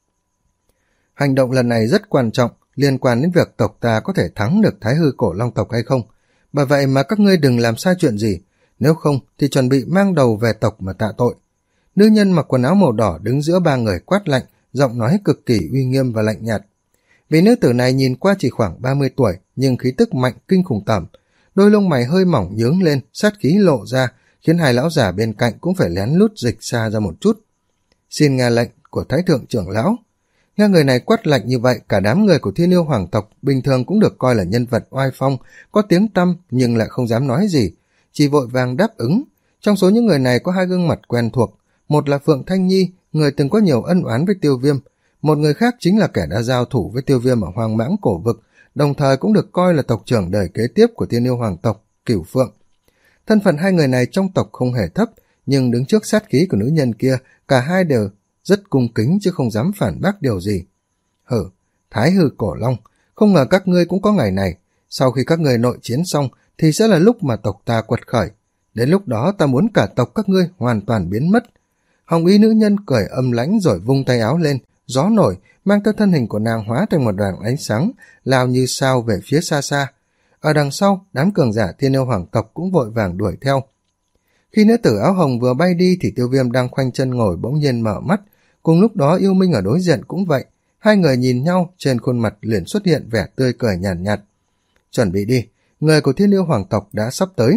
Hành động lần này rất quan trọng, liên quan đến việc tộc ta có thể thắng được Thái Hư Cổ Long tộc hay không. Bởi vậy mà các ngươi đừng làm sai chuyện gì, nếu không thì chuẩn bị mang đầu về tộc mà tạ tội. Nữ nhân mặc quần áo màu đỏ đứng giữa ba người quát lạnh, giọng nói cực kỳ uy nghiêm và lạnh nhạt. Vì nữ tử này nhìn qua chỉ khoảng ba mươi tuổi, nhưng khí tức mạnh kinh khủng tởm. Đôi lông mày hơi mỏng nhướng lên, sát khí lộ ra, khiến hai lão giả bên cạnh cũng phải lén lút dịch xa ra một chút. Xin nghe lệnh của Thái Thượng trưởng lão. Nghe người này quát lạnh như vậy, cả đám người của Thiên Yêu Hoàng tộc bình thường cũng được coi là nhân vật oai phong, có tiếng tăm nhưng lại không dám nói gì, chỉ vội vàng đáp ứng. Trong số những người này có hai gương mặt quen thuộc, một là Phượng Thanh Nhi, người từng có nhiều ân oán với Tiêu Viêm, một người khác chính là kẻ đã giao thủ với Tiêu Viêm ở Hoang Mãng Cổ Vực, đồng thời cũng được coi là tộc trưởng đời kế tiếp của Thiên Yêu Hoàng tộc, Cửu Phượng. Thân phận hai người này trong tộc không hề thấp, nhưng đứng trước sát khí của nữ nhân kia, cả hai đều rất cung kính chứ không dám phản bác điều gì. Hử, Thái Hư Cổ Long, không ngờ các ngươi cũng có ngày này. Sau khi các ngươi nội chiến xong thì sẽ là lúc mà tộc ta quật khởi. Đến lúc đó ta muốn cả tộc các ngươi hoàn toàn biến mất. Hồng y nữ nhân cười âm lãnh rồi vung tay áo lên, gió nổi, mang theo thân hình của nàng hóa thành một đoàn ánh sáng, lao như sao về phía xa xa. Ở đằng sau, đám cường giả Thiên Yêu Hoàng tộc cũng vội vàng đuổi theo. Khi nữ tử áo hồng vừa bay đi thì Tiêu Viêm đang khoanh chân ngồi bỗng nhiên mở mắt. Cùng lúc đó Yêu Minh ở đối diện cũng vậy. Hai người nhìn nhau, trên khuôn mặt liền xuất hiện vẻ tươi cười nhàn nhạt, nhạt. Chuẩn bị đi, người của Thiên Yêu Hoàng tộc đã sắp tới.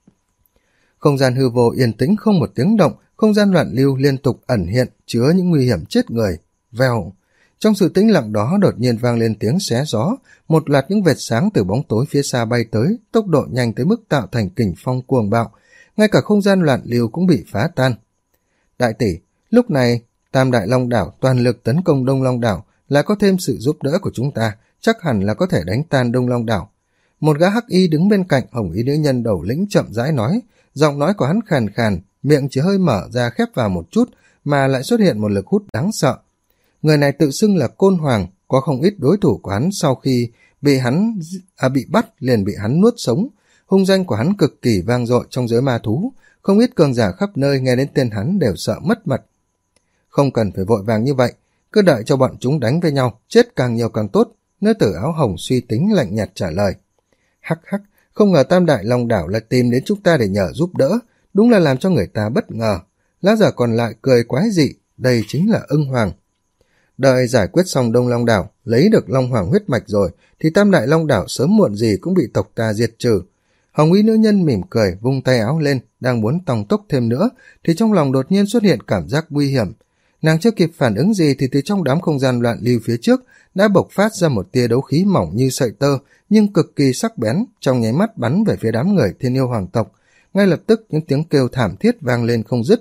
Không gian hư vô yên tĩnh không một tiếng động, không gian loạn lưu liên tục ẩn hiện, chứa những nguy hiểm chết người. Vèo. Trong sự tĩnh lặng đó đột nhiên vang lên tiếng xé gió, một loạt những vệt sáng từ bóng tối phía xa bay tới, tốc độ nhanh tới mức tạo thành kình phong cuồng bạo, ngay cả không gian loạn lưu cũng bị phá tan. Đại tỷ, lúc này Tam Đại Long Đảo toàn lực tấn công Đông Long Đảo, lại có thêm sự giúp đỡ của chúng ta, chắc hẳn là có thể đánh tan Đông Long Đảo. Một gã hắc y đứng bên cạnh hồng y nữ nhân đầu lĩnh chậm rãi nói, giọng nói của hắn khàn khàn, miệng chỉ hơi mở ra khép vào một chút mà lại xuất hiện một lực hút đáng sợ. Người này tự xưng là Côn Hoàng, có không ít đối thủ của hắn sau khi bị hắn à, bị bắt liền bị hắn nuốt sống. Hung danh của hắn cực kỳ vang dội trong giới ma thú, không ít cường giả khắp nơi nghe đến tên hắn đều sợ mất mật. Không cần phải vội vàng như vậy, cứ đợi cho bọn chúng đánh với nhau, chết càng nhiều càng tốt. Nữ tử áo hồng suy tính lạnh nhạt trả lời. Hắc hắc, không ngờ Tam Đại Long Đảo lại tìm đến chúng ta để nhờ giúp đỡ, đúng là làm cho người ta bất ngờ. Lá giả còn lại cười quái dị, đây chính là Ưng Hoàng. Đợi giải quyết xong Đông Long Đảo, lấy được Long Hoàng huyết mạch rồi, thì Tam Đại Long Đảo sớm muộn gì cũng bị tộc ta diệt trừ. Hồng y nữ nhân mỉm cười, vung tay áo lên, đang muốn tăng tốc thêm nữa, thì trong lòng đột nhiên xuất hiện cảm giác nguy hiểm. Nàng chưa kịp phản ứng gì thì từ trong đám không gian loạn lưu phía trước đã bộc phát ra một tia đấu khí mỏng như sợi tơ, nhưng cực kỳ sắc bén, trong nháy mắt bắn về phía đám người Thiên Yêu Hoàng tộc. Ngay lập tức những tiếng kêu thảm thiết vang lên không dứt.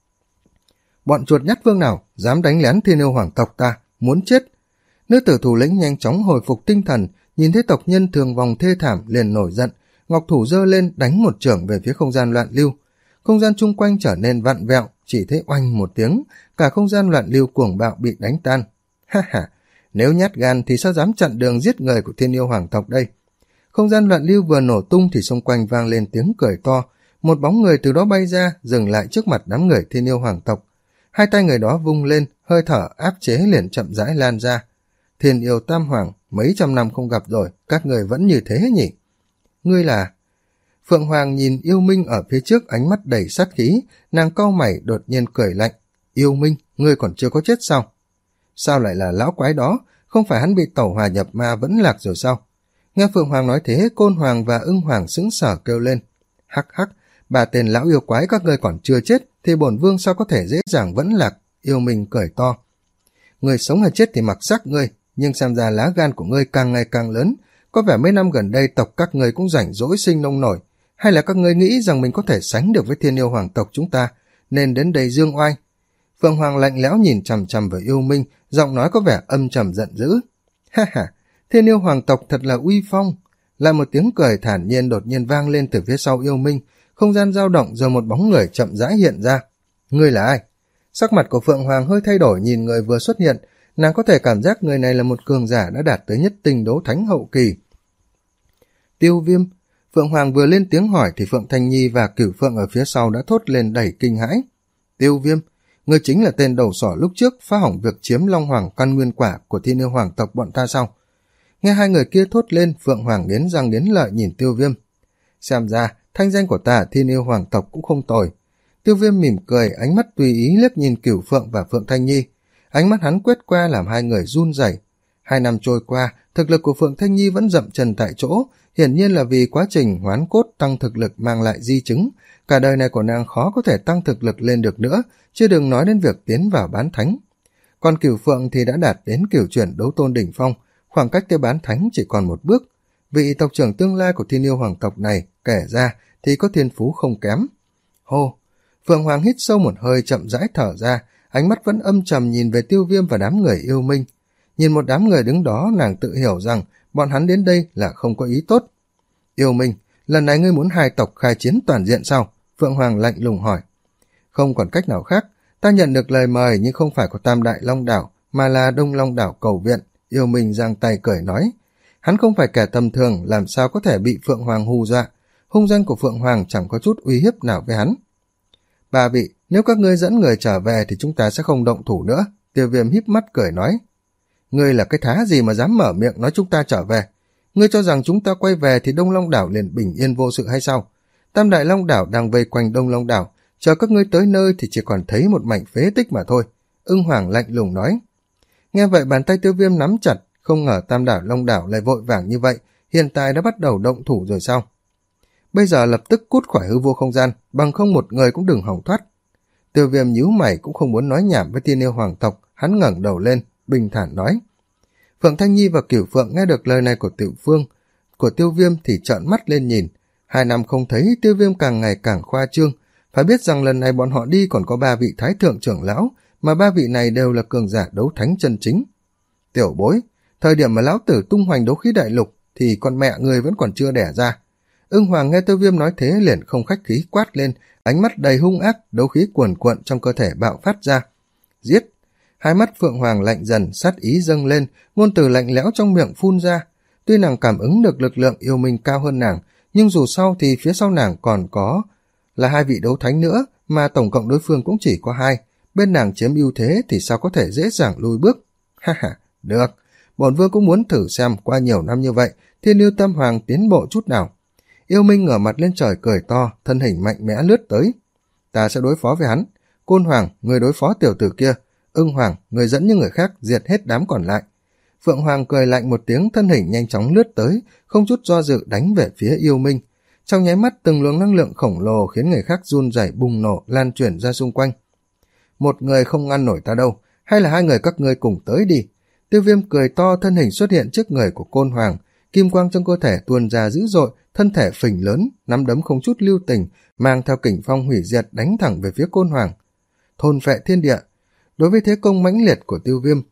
Bọn chuột nhắt vương nào dám đánh lén Thiên Yêu Hoàng tộc ta, muốn chết. Nữ tử thủ lĩnh nhanh chóng hồi phục tinh thần, nhìn thấy tộc nhân thường vòng thê thảm liền nổi giận, ngọc thủ giơ lên đánh một chưởng về phía không gian loạn lưu. Không gian chung quanh trở nên vặn vẹo, chỉ thấy oanh một tiếng, cả không gian loạn lưu cuồng bạo bị đánh tan. Ha ha, nếu nhát gan thì sao dám chặn đường giết người của Thiên Yêu Hoàng tộc đây. Không gian loạn lưu vừa nổ tung thì xung quanh vang lên tiếng cười to, một bóng người từ đó bay ra, dừng lại trước mặt đám người Thiên Yêu Hoàng tộc. Hai tay người đó vung lên, hơi thở áp chế liền chậm rãi lan ra. Thiên Yêu Tam Hoàng, mấy trăm năm không gặp rồi, các người vẫn như thế nhỉ? Ngươi là... Phượng Hoàng nhìn Yêu Minh ở phía trước, ánh mắt đầy sát khí, nàng cau mày đột nhiên cười lạnh. Yêu Minh, ngươi còn chưa có chết sao? Sao lại là lão quái đó? Không phải hắn bị tẩu hỏa nhập ma vẫn lạc rồi sao? Nghe Phượng Hoàng nói thế, Côn Hoàng và Ưng Hoàng sững sờ kêu lên. Hắc hắc, bà tên lão yêu quái các ngươi còn chưa chết, thì bổn vương sao có thể dễ dàng vẫn lạc? Yêu Minh cười to. Người sống hay chết thì mặc xác ngươi, nhưng xem ra lá gan của ngươi càng ngày càng lớn. Có vẻ mấy năm gần đây tộc các ngươi cũng rảnh rỗi sinh nông nổi, hay là các ngươi nghĩ rằng mình có thể sánh được với Thiên Yêu Hoàng tộc chúng ta, nên đến đây dương oai? Phượng Hoàng lạnh lẽo nhìn chằm chằm vào Yêu Minh, giọng nói có vẻ âm trầm giận dữ. Ha ha, Thiên Yêu Hoàng tộc thật là uy phong. Lại một tiếng cười thản nhiên đột nhiên vang lên từ phía sau Yêu Minh, không gian dao động rồi một bóng người chậm rãi hiện ra. Ngươi là ai? Sắc mặt của Phượng Hoàng hơi thay đổi nhìn người vừa xuất hiện, nàng có thể cảm giác người này là một cường giả đã đạt tới nhất tinh đấu thánh hậu kỳ. Tiêu Viêm. Phượng Hoàng vừa lên tiếng hỏi thì Phượng Thanh Nhi và Cửu Phượng ở phía sau đã thốt lên đầy kinh hãi. Tiêu Viêm, ngươi chính là tên đầu sỏ lúc trước phá hỏng việc chiếm Long Hoàng căn nguyên quả của Thiên Yêu Hoàng tộc bọn ta sao? Nghe hai người kia thốt lên, Phượng Hoàng nghiến răng nghiến lợi nhìn Tiêu Viêm. Xem ra thanh danh của ta Thiên Yêu Hoàng tộc cũng không tồi. Tiêu Viêm mỉm cười, ánh mắt tùy ý liếc nhìn Cửu Phượng và Phượng Thanh Nhi. Ánh mắt hắn quét qua làm hai người run rẩy. Hai năm trôi qua, thực lực của Phượng Thanh Nhi vẫn dậm chân tại chỗ, hiển nhiên là vì quá trình hoán cốt tăng thực lực mang lại di chứng. Cả đời này của nàng khó có thể tăng thực lực lên được nữa, chứ đừng nói đến việc tiến vào bán thánh. Còn Cửu Phượng thì đã đạt đến cửu chuyển đấu tôn đỉnh phong, khoảng cách tới bán thánh chỉ còn một bước. Vị tộc trưởng tương lai của Thiên Yêu Hoàng tộc này, kể ra thì có thiên phú không kém. Hô! Phượng Hoàng hít sâu một hơi chậm rãi thở ra, ánh mắt vẫn âm trầm nhìn về Tiêu Viêm và đám người Yêu Minh. Nhìn một đám người đứng đó, nàng tự hiểu rằng bọn hắn đến đây là không có ý tốt. Yêu Minh, lần này ngươi muốn hai tộc khai chiến toàn diện sao? Phượng Hoàng lạnh lùng hỏi. Không còn cách nào khác, ta nhận được lời mời nhưng không phải của Tam Đại Long Đảo, mà là Đông Long Đảo cầu viện. Yêu Minh giang tay cười nói. Hắn không phải kẻ tầm thường, làm sao có thể bị Phượng Hoàng hù dọa. Hung danh của Phượng Hoàng chẳng có chút uy hiếp nào với hắn. Ba vị, nếu các ngươi dẫn người trở về thì chúng ta sẽ không động thủ nữa. Tiêu Viêm híp mắt cười nói. Ngươi là cái thá gì mà dám mở miệng nói chúng ta trở về? Ngươi cho rằng chúng ta quay về thì Đông Long Đảo liền bình yên vô sự hay sao? Tam Đại Long Đảo đang vây quanh Đông Long Đảo, chờ các ngươi tới nơi thì chỉ còn thấy một mảnh phế tích mà thôi. Ưng Hoàng lạnh lùng nói. Nghe vậy bàn tay Tiêu Viêm nắm chặt, không ngờ Tam Đại Long Đảo lại vội vàng như vậy, hiện tại đã bắt đầu động thủ rồi sao? Bây giờ lập tức cút khỏi hư vô không gian, bằng không một người cũng đừng hòng thoát. Tiêu Viêm nhíu mày cũng không muốn nói nhảm với Thiên Yêu Hoàng tộc, hắn ngẩng đầu lên, bình thản nói. Phượng Thanh Nhi và Cửu Phượng nghe được lời này của Tiểu Phương, của Tiêu Viêm thì trợn mắt lên nhìn. Hai năm không thấy, Tiêu Viêm càng ngày càng khoa trương. Phải biết rằng lần này bọn họ đi còn có ba vị thái thượng trưởng lão, mà ba vị này đều là cường giả đấu thánh chân chính. Tiểu bối, thời điểm mà lão tử tung hoành đấu khí đại lục thì con mẹ người vẫn còn chưa đẻ ra. Ưng Hoàng nghe Tiêu Viêm nói thế liền không khách khí quát lên, ánh mắt đầy hung ác, đấu khí cuồn cuộn trong cơ thể bạo phát ra. Giết! Hai mắt Phượng Hoàng lạnh dần, sát ý dâng lên, ngôn từ lạnh lẽo trong miệng phun ra. Tuy nàng cảm ứng được lực lượng Yêu Minh cao hơn nàng, nhưng dù sao thì phía sau nàng còn có là hai vị đấu thánh nữa, mà tổng cộng đối phương cũng chỉ có hai. Bên nàng chiếm ưu thế thì sao có thể dễ dàng lùi bước. Ha ha, được. Bổn vương cũng muốn thử xem qua nhiều năm như vậy, Thiên Yêu Tam Hoàng tiến bộ chút nào. Yêu Minh ngửa mặt lên trời cười to, thân hình mạnh mẽ lướt tới. Ta sẽ đối phó với hắn. Côn Hoàng, người đối phó tiểu tử kia. Ưng Hoàng, người dẫn những người khác diệt hết đám còn lại. Phượng Hoàng cười lạnh một tiếng, thân hình nhanh chóng lướt tới, không chút do dự đánh về phía Yêu Minh. Trong nháy mắt từng luồng năng lượng khổng lồ khiến người khác run rẩy bùng nổ lan truyền ra xung quanh. Một người không ngăn nổi ta đâu, hay là hai người các ngươi cùng tới đi. Tiêu Viêm cười to, thân hình xuất hiện trước người của Côn Hoàng, kim quang trong cơ thể tuôn ra dữ dội, thân thể phình lớn, nắm đấm không chút lưu tình, mang theo kình phong hủy diệt đánh thẳng về phía Côn Hoàng. Thôn phệ thiên địa. Đối với thế công mãnh liệt của Tiêu Viêm,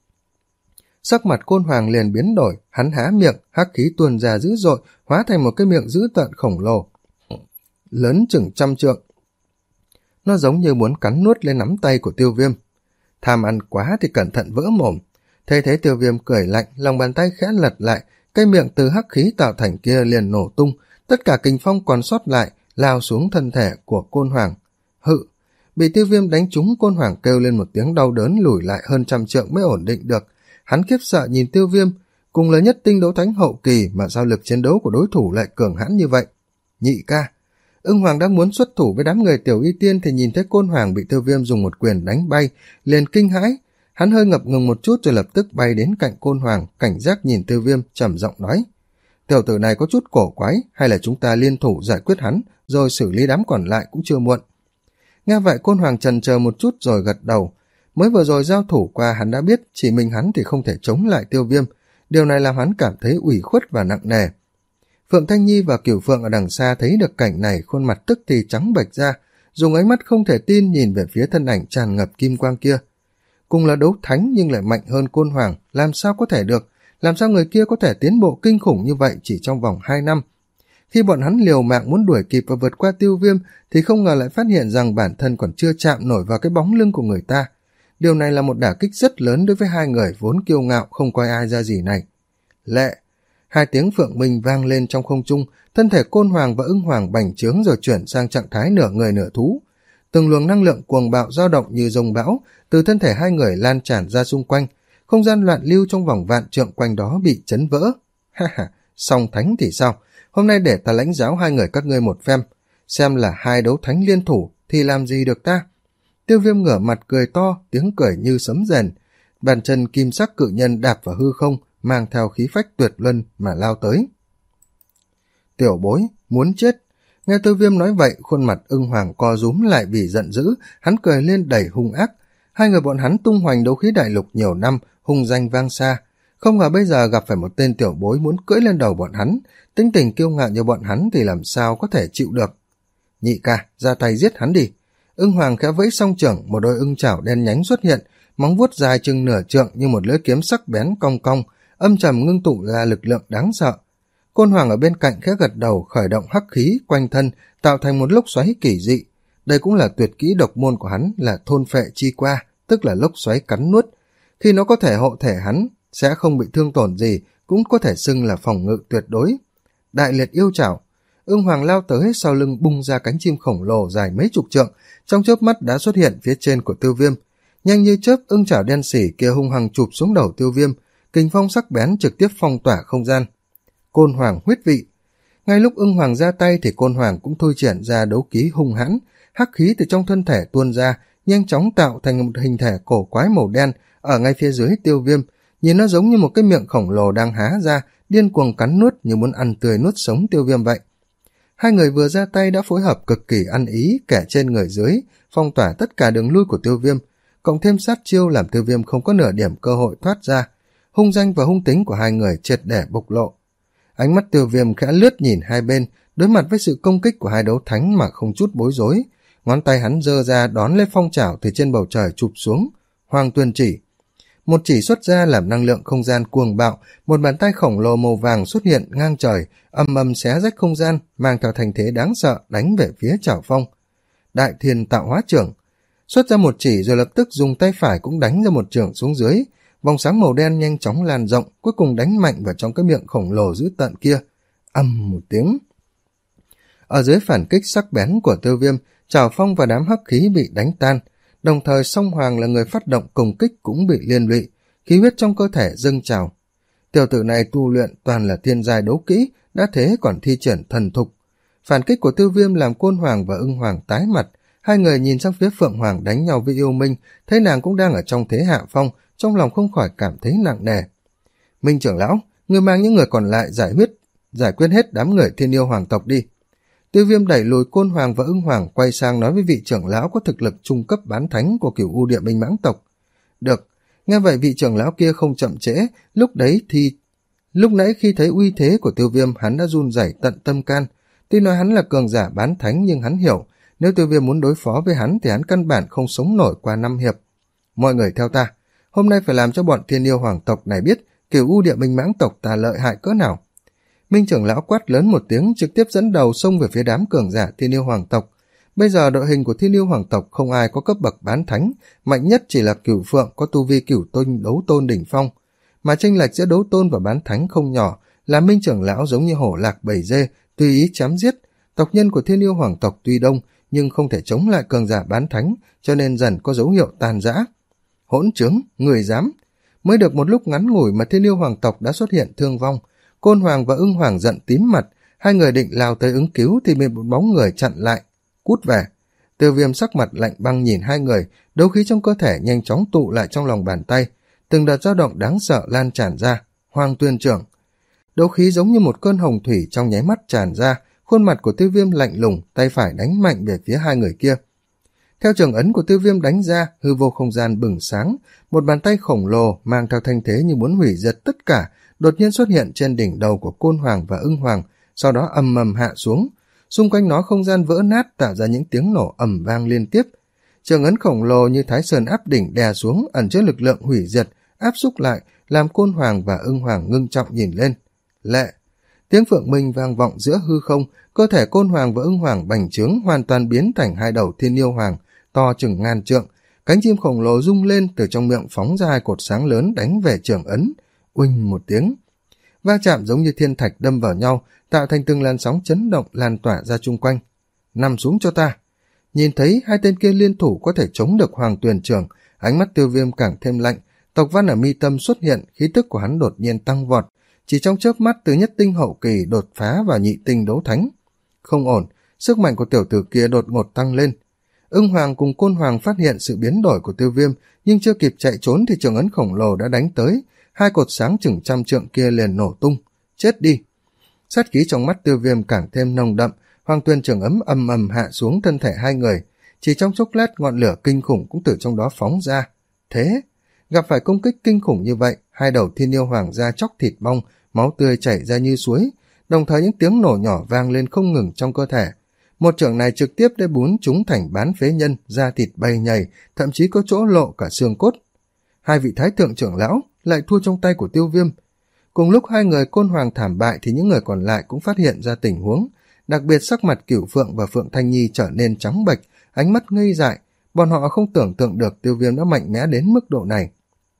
sắc mặt Côn Hoàng liền biến đổi, hắn há miệng, hắc khí tuôn ra dữ dội, hóa thành một cái miệng dữ tợn khổng lồ, lớn chừng trăm trượng. Nó giống như muốn cắn nuốt lên nắm tay của Tiêu Viêm. Tham ăn quá thì cẩn thận vỡ mồm. Thấy thế Tiêu Viêm cười lạnh, lòng bàn tay khẽ lật lại, cái miệng từ hắc khí tạo thành kia liền nổ tung, tất cả kình phong còn sót lại lao xuống thân thể của Côn Hoàng. Hự! Bị Tiêu Viêm đánh trúng, Côn Hoàng kêu lên một tiếng đau đớn, lùi lại hơn trăm trượng mới ổn định được. Hắn khiếp sợ nhìn Tiêu Viêm, cùng là nhất tinh đấu thánh hậu kỳ mà sao lực chiến đấu của đối thủ lại cường hãn như vậy. Nhị ca! Ưng Hoàng đang muốn xuất thủ với đám người Tiểu Y Tiên thì nhìn thấy Côn Hoàng bị Tiêu Viêm dùng một quyền đánh bay, liền kinh hãi. Hắn hơi ngập ngừng một chút rồi lập tức bay đến cạnh Côn Hoàng, cảnh giác nhìn Tiêu Viêm, trầm giọng nói. Tiểu tử này có chút cổ quái, hay là chúng ta liên thủ giải quyết hắn, rồi xử lý đám còn lại cũng chưa muộn. Nghe vậy Côn Hoàng chần chờ một chút rồi gật đầu. Mới vừa rồi giao thủ qua hắn đã biết chỉ mình hắn thì không thể chống lại Tiêu Viêm, điều này làm hắn cảm thấy ủy khuất và nặng nề. Phượng Thanh Nhi và Cửu Phượng ở đằng xa thấy được cảnh này, khuôn mặt tức thì trắng bệch ra, dùng ánh mắt không thể tin nhìn về phía thân ảnh tràn ngập kim quang kia. Cùng là đấu thánh nhưng lại mạnh hơn Côn Hoàng, làm sao có thể được, làm sao người kia có thể tiến bộ kinh khủng như vậy chỉ trong vòng hai năm. Khi bọn hắn liều mạng muốn đuổi kịp và vượt qua Tiêu Viêm thì không ngờ lại phát hiện rằng bản thân còn chưa chạm nổi vào cái bóng lưng của người ta. Điều này là một đả kích rất lớn đối với hai người vốn kiêu ngạo không coi ai ra gì này. Lệ! Hai tiếng phượng minh vang lên trong không trung, thân thể Côn Hoàng và Ưng Hoàng bành trướng rồi chuyển sang trạng thái nửa người nửa thú. Từng luồng năng lượng cuồng bạo dao động như dòng bão từ thân thể hai người lan tràn ra xung quanh, không gian loạn lưu trong vòng vạn trượng quanh đó bị chấn vỡ. Ha ha, song thánh thì sao? Hôm nay để ta lãnh giáo hai người các ngươi một phen, xem là hai đấu thánh liên thủ thì làm gì được ta. Tiêu Viêm ngửa mặt cười to, tiếng cười như sấm rền, bàn chân kim sắc cự nhân đạp vào hư không, mang theo khí phách tuyệt luân mà lao tới. Tiểu bối, muốn chết. Nghe Tiêu Viêm nói vậy, khuôn mặt Ưng Hoàng co rúm lại vì giận dữ, hắn cười lên đầy hung ác. Hai người bọn hắn tung hoành đấu khí đại lục nhiều năm, hung danh vang xa. Không ngờ bây giờ gặp phải một tên tiểu bối muốn cưỡi lên đầu bọn hắn, tính tình kiêu ngạo như bọn hắn thì làm sao có thể chịu được. Nhị ca, ra tay giết hắn đi. Ưng Hoàng khẽ vẫy song trưởng, một đôi ưng chảo đen nhánh xuất hiện, móng vuốt dài chừng nửa trượng như một lưỡi kiếm sắc bén cong cong, âm trầm ngưng tụ ra lực lượng đáng sợ. Côn Hoàng ở bên cạnh khẽ gật đầu, khởi động hắc khí quanh thân, tạo thành một lốc xoáy kỳ dị. Đây cũng là tuyệt kỹ độc môn của hắn, là thôn phệ chi qua, tức là lốc xoáy cắn nuốt. Khi nó có thể hộ thể hắn, sẽ không bị thương tổn gì, cũng có thể xưng là phòng ngự tuyệt đối. Đại liệt yêu chảo. Ưng Hoàng lao tới, sau lưng bung ra cánh chim khổng lồ dài mấy chục trượng, trong chớp mắt đã xuất hiện phía trên của Tiêu Viêm. Nhanh như chớp, ưng chảo đen xỉ kia hung hăng chụp xuống đầu Tiêu Viêm, kình phong sắc bén trực tiếp phong tỏa không gian. Côn Hoàng huyết vị. Ngay lúc Ưng Hoàng ra tay thì Côn Hoàng cũng thôi triển ra đấu khí hung hãn, hắc khí từ trong thân thể tuôn ra, nhanh chóng tạo thành một hình thể cổ quái màu đen ở ngay phía dưới Tiêu Viêm, nhìn nó giống như một cái miệng khổng lồ đang há ra, điên cuồng cắn nuốt như muốn ăn tươi nuốt sống Tiêu Viêm vậy. Hai người vừa ra tay đã phối hợp cực kỳ ăn ý, kẻ trên người dưới, phong tỏa tất cả đường lui của Tiêu Viêm, cộng thêm sát chiêu làm Tiêu Viêm không có nửa điểm cơ hội thoát ra. Hung danh và hung tính của hai người triệt để bộc lộ. Ánh mắt Tiêu Viêm khẽ lướt nhìn hai bên, đối mặt với sự công kích của hai đấu thánh mà không chút bối rối. Ngón tay hắn giơ ra đón lấy phong trảo từ trên bầu trời chụp xuống. Hoàng Tuyên chỉ. Một chỉ xuất ra làm năng lượng không gian cuồng bạo, một bàn tay khổng lồ màu vàng xuất hiện ngang trời, âm âm xé rách không gian, mang theo thành thế đáng sợ đánh về phía Trảo Phong. Đại Thiên Tạo Hóa Trưởng. Xuất ra một chỉ rồi lập tức dùng tay phải cũng đánh ra một chưởng xuống dưới. Vòng sáng màu đen nhanh chóng lan rộng, cuối cùng đánh mạnh vào trong cái miệng khổng lồ dữ tợn kia. Âm một tiếng. Ở dưới phản kích sắc bén của Tiêu Viêm, Trảo Phong và đám hắc khí bị đánh tan, đồng thời Song Hoàng là người phát động công kích cũng bị liên lụy, khí huyết trong cơ thể dâng trào. Tiểu tử này tu luyện toàn là thiên giai đấu kỹ, đã thế còn thi triển thần thục. Phản kích của Tiêu Viêm làm Côn Hoàng và Ưng Hoàng tái mặt, hai người nhìn sang phía Phượng Hoàng đánh nhau với Yêu Minh, thấy nàng cũng đang ở trong thế hạ phong, trong lòng không khỏi cảm thấy nặng nề. Minh trưởng lão, người mang những người còn lại giải huyết, giải quyết hết đám người Thiên Yêu Hoàng tộc đi. Tiêu Viêm đẩy lùi Côn Hoàng và Ưng Hoàng, quay sang nói với vị trưởng lão có thực lực trung cấp bán thánh của Cửu U Địa Minh Mãng tộc. Được. Nghe vậy vị trưởng lão kia không chậm trễ, lúc đấy thì lúc nãy khi thấy uy thế của Tiêu Viêm, hắn đã run rẩy tận tâm can. Tuy nói hắn là cường giả bán thánh nhưng hắn hiểu, nếu Tiêu Viêm muốn đối phó với hắn thì hắn căn bản không sống nổi qua năm hiệp. Mọi người theo ta, hôm nay phải làm cho bọn Thiên Yêu Hoàng tộc này biết Cửu U Địa Minh Mãng tộc ta lợi hại cỡ nào. Minh trưởng lão quát lớn một tiếng, trực tiếp dẫn đầu xông về phía đám cường giả Thiên Yêu Hoàng tộc. Bây giờ đội hình của Thiên Yêu Hoàng tộc không ai có cấp bậc bán thánh, mạnh nhất chỉ là Cửu Phượng có tu vi Cửu Tôn đấu tôn đỉnh phong, mà chênh lệch giữa đấu tôn và bán thánh không nhỏ, làm Minh trưởng lão giống như hổ lạc bầy dê, tùy ý chém giết. Tộc nhân của Thiên Yêu Hoàng tộc tuy đông nhưng không thể chống lại cường giả bán thánh, cho nên dần có dấu hiệu tàn rã. Hỗn trướng, người dám! Mới được một lúc ngắn ngủi mà Thiên Yêu Hoàng tộc đã xuất hiện thương vong. Côn Hoàng và Ưng Hoàng giận tím mặt, hai người định lao tới ứng cứu thì bị một bóng người chặn lại. Cút về! Tiêu Viêm sắc mặt lạnh băng nhìn hai người, đấu khí trong cơ thể nhanh chóng tụ lại trong lòng bàn tay, từng đợt dao động đáng sợ lan tràn ra. Hoàng Tuyên trưởng! Đấu khí giống như một cơn hồng thủy trong nháy mắt tràn ra, khuôn mặt của Tiêu Viêm lạnh lùng, tay phải đánh mạnh về phía hai người kia. Theo trường ấn của Tiêu Viêm đánh ra, hư vô không gian bừng sáng, một bàn tay khổng lồ mang theo thanh thế như muốn hủy diệt tất cả, đột nhiên xuất hiện trên đỉnh đầu của Côn Hoàng và Ưng Hoàng, sau đó ầm ầm hạ xuống. Xung quanh nó không gian vỡ nát tạo ra những tiếng nổ ầm vang liên tiếp. Trường ấn khổng lồ như Thái Sơn áp đỉnh đè xuống, ẩn chứa lực lượng hủy diệt, áp xúc lại, làm Côn Hoàng và Ưng Hoàng ngưng trọng nhìn lên. Lệ! Tiếng phượng minh vang vọng giữa hư không, cơ thể Côn Hoàng và Ưng Hoàng bành trướng hoàn toàn biến thành hai đầu thiên yêu hoàng, to chừng ngàn trượng. Cánh chim khổng lồ rung lên, từ trong miệng phóng ra hai cột sáng lớn đánh về trường ấn. Uỳnh một tiếng. Va chạm giống như thiên thạch đâm vào nhau, tạo thành từng làn sóng chấn động lan tỏa ra chung quanh. Nằm xuống cho ta. Nhìn thấy hai tên kia liên thủ có thể chống được Hoàng Tuyền Trưởng, ánh mắt Tiêu Viêm càng thêm lạnh. Tộc văn ở mi tâm xuất hiện, khí tức của hắn đột nhiên tăng vọt, chỉ trong chớp mắt từ nhất tinh hậu kỳ đột phá vào nhị tinh đấu thánh. Không ổn, sức mạnh của tiểu tử kia đột ngột tăng lên. Ưng Hoàng cùng Côn Hoàng phát hiện sự biến đổi của Tiêu Viêm, nhưng chưa kịp chạy trốn thì trường ấn khổng lồ đã đánh tới, hai cột sáng chừng trăm trượng kia liền nổ tung. Chết đi! Sát khí trong mắt Tiêu Viêm càng thêm nồng đậm, Hoàng Tuyền Trưởng ấm ầm ầm hạ xuống thân thể hai người, chỉ trong chốc lát ngọn lửa kinh khủng cũng từ trong đó phóng ra. Thế, gặp phải công kích kinh khủng như vậy, hai đầu thiên yêu hoàng ra chóc thịt bong, máu tươi chảy ra như suối, đồng thời những tiếng nổ nhỏ vang lên không ngừng trong cơ thể. Một chưởng này trực tiếp để bún chúng thành bán phế nhân, da thịt bay nhầy, thậm chí có chỗ lộ cả xương cốt. Hai vị thái thượng trưởng lão lại thua trong tay của Tiêu Viêm. Cùng lúc hai người Côn Hoàng thảm bại thì những người còn lại cũng phát hiện ra tình huống, đặc biệt sắc mặt Cửu Phượng và Phượng Thanh Nhi trở nên trắng bệch, ánh mắt ngây dại, bọn họ không tưởng tượng được Tiêu Viêm đã mạnh mẽ đến mức độ này.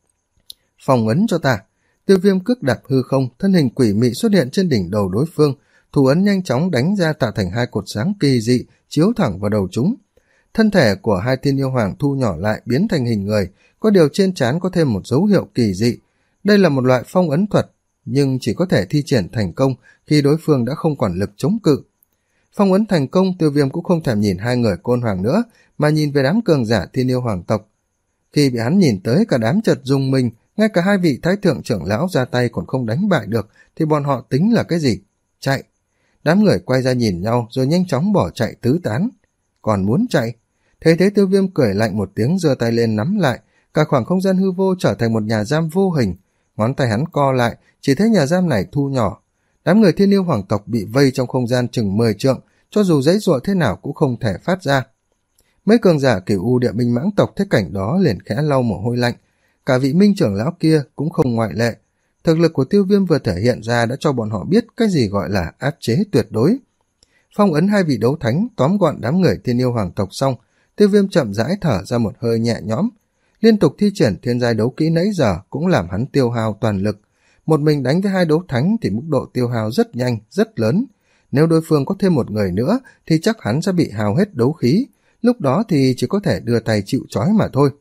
Phòng ấn cho ta. Tiêu Viêm cước đạp hư không, thân hình quỷ mị xuất hiện trên đỉnh đầu đối phương, thủ ấn nhanh chóng đánh ra tạo thành hai cột sáng kỳ dị chiếu thẳng vào đầu chúng. Thân thể của hai thiên yêu hoàng thu nhỏ lại biến thành hình người, có điều trên trán có thêm một dấu hiệu kỳ dị. Đây là một loại phong ấn thuật, nhưng chỉ có thể thi triển thành công khi đối phương đã không còn lực chống cự. Phong ấn thành công, Tiêu Viêm cũng không thèm nhìn hai người Côn Hoàng nữa, mà nhìn về đám cường giả thiên yêu hoàng tộc. Khi bị hắn nhìn tới, cả đám chợt rung mình, ngay cả hai vị thái thượng trưởng lão ra tay còn không đánh bại được, thì bọn họ tính là cái gì? Chạy! Đám người quay ra nhìn nhau rồi nhanh chóng bỏ chạy tứ tán. Còn muốn chạy? Thế thế Tiêu Viêm cười lạnh một tiếng, giơ tay lên nắm lại, cả khoảng không gian hư vô trở thành một nhà giam vô hình. Ngón tay hắn co lại, chỉ thấy nhà giam này thu nhỏ. Đám người thiên yêu hoàng tộc bị vây trong không gian chừng mười trượng, cho dù giãy giụa thế nào cũng không thể phát ra. Mấy cường giả Cửu U Địa Minh Mãng tộc thấy cảnh đó liền khẽ lau mồ hôi lạnh. Cả vị minh trưởng lão kia cũng không ngoại lệ. Thực lực của Tiêu Viêm vừa thể hiện ra đã cho bọn họ biết cái gì gọi là áp chế tuyệt đối. Phong ấn hai vị đấu thánh tóm gọn đám người thiên yêu hoàng tộc xong, Tiêu Viêm chậm rãi thở ra một hơi nhẹ nhõm. Liên tục thi triển thiên giai đấu kỹ nãy giờ cũng làm hắn tiêu hao toàn lực. Một mình đánh với hai đấu thánh thì mức độ tiêu hao rất nhanh, rất lớn. Nếu đối phương có thêm một người nữa thì chắc hắn sẽ bị hao hết đấu khí, lúc đó thì chỉ có thể đưa tay chịu trói mà thôi.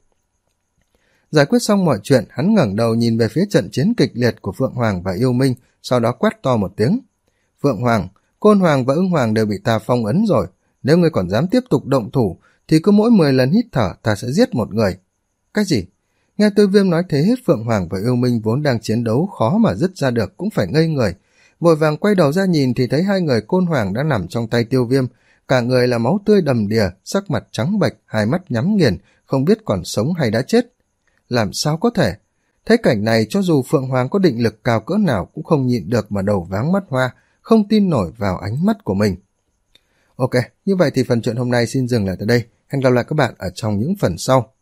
Giải quyết xong mọi chuyện, hắn ngẩng đầu nhìn về phía trận chiến kịch liệt của Phượng Hoàng và Yêu Minh, sau đó quát to một tiếng. Phượng Hoàng, Côn Hoàng và Ưng Hoàng đều bị ta phong ấn rồi, nếu ngươi còn dám tiếp tục động thủ thì cứ mỗi mười lần hít thở ta sẽ giết một người. Cái gì? Nghe Tiêu Viêm nói thế, Phượng Hoàng và Yêu Minh vốn đang chiến đấu khó mà dứt ra được cũng phải ngây người, vội vàng quay đầu ra nhìn thì thấy hai người Côn Hoàng đã nằm trong tay Tiêu Viêm, cả người là máu tươi đầm đìa, sắc mặt trắng bệch, hai mắt nhắm nghiền, không biết còn sống hay đã chết. Làm sao có thể? Thấy cảnh này, cho dù Phượng Hoàng có định lực cao cỡ nào cũng không nhịn được mà đầu váng mắt hoa, không tin nổi vào ánh mắt của mình. Ok, như vậy thì phần chuyện hôm nay xin dừng lại tại đây. Hẹn gặp lại các bạn ở trong những phần sau.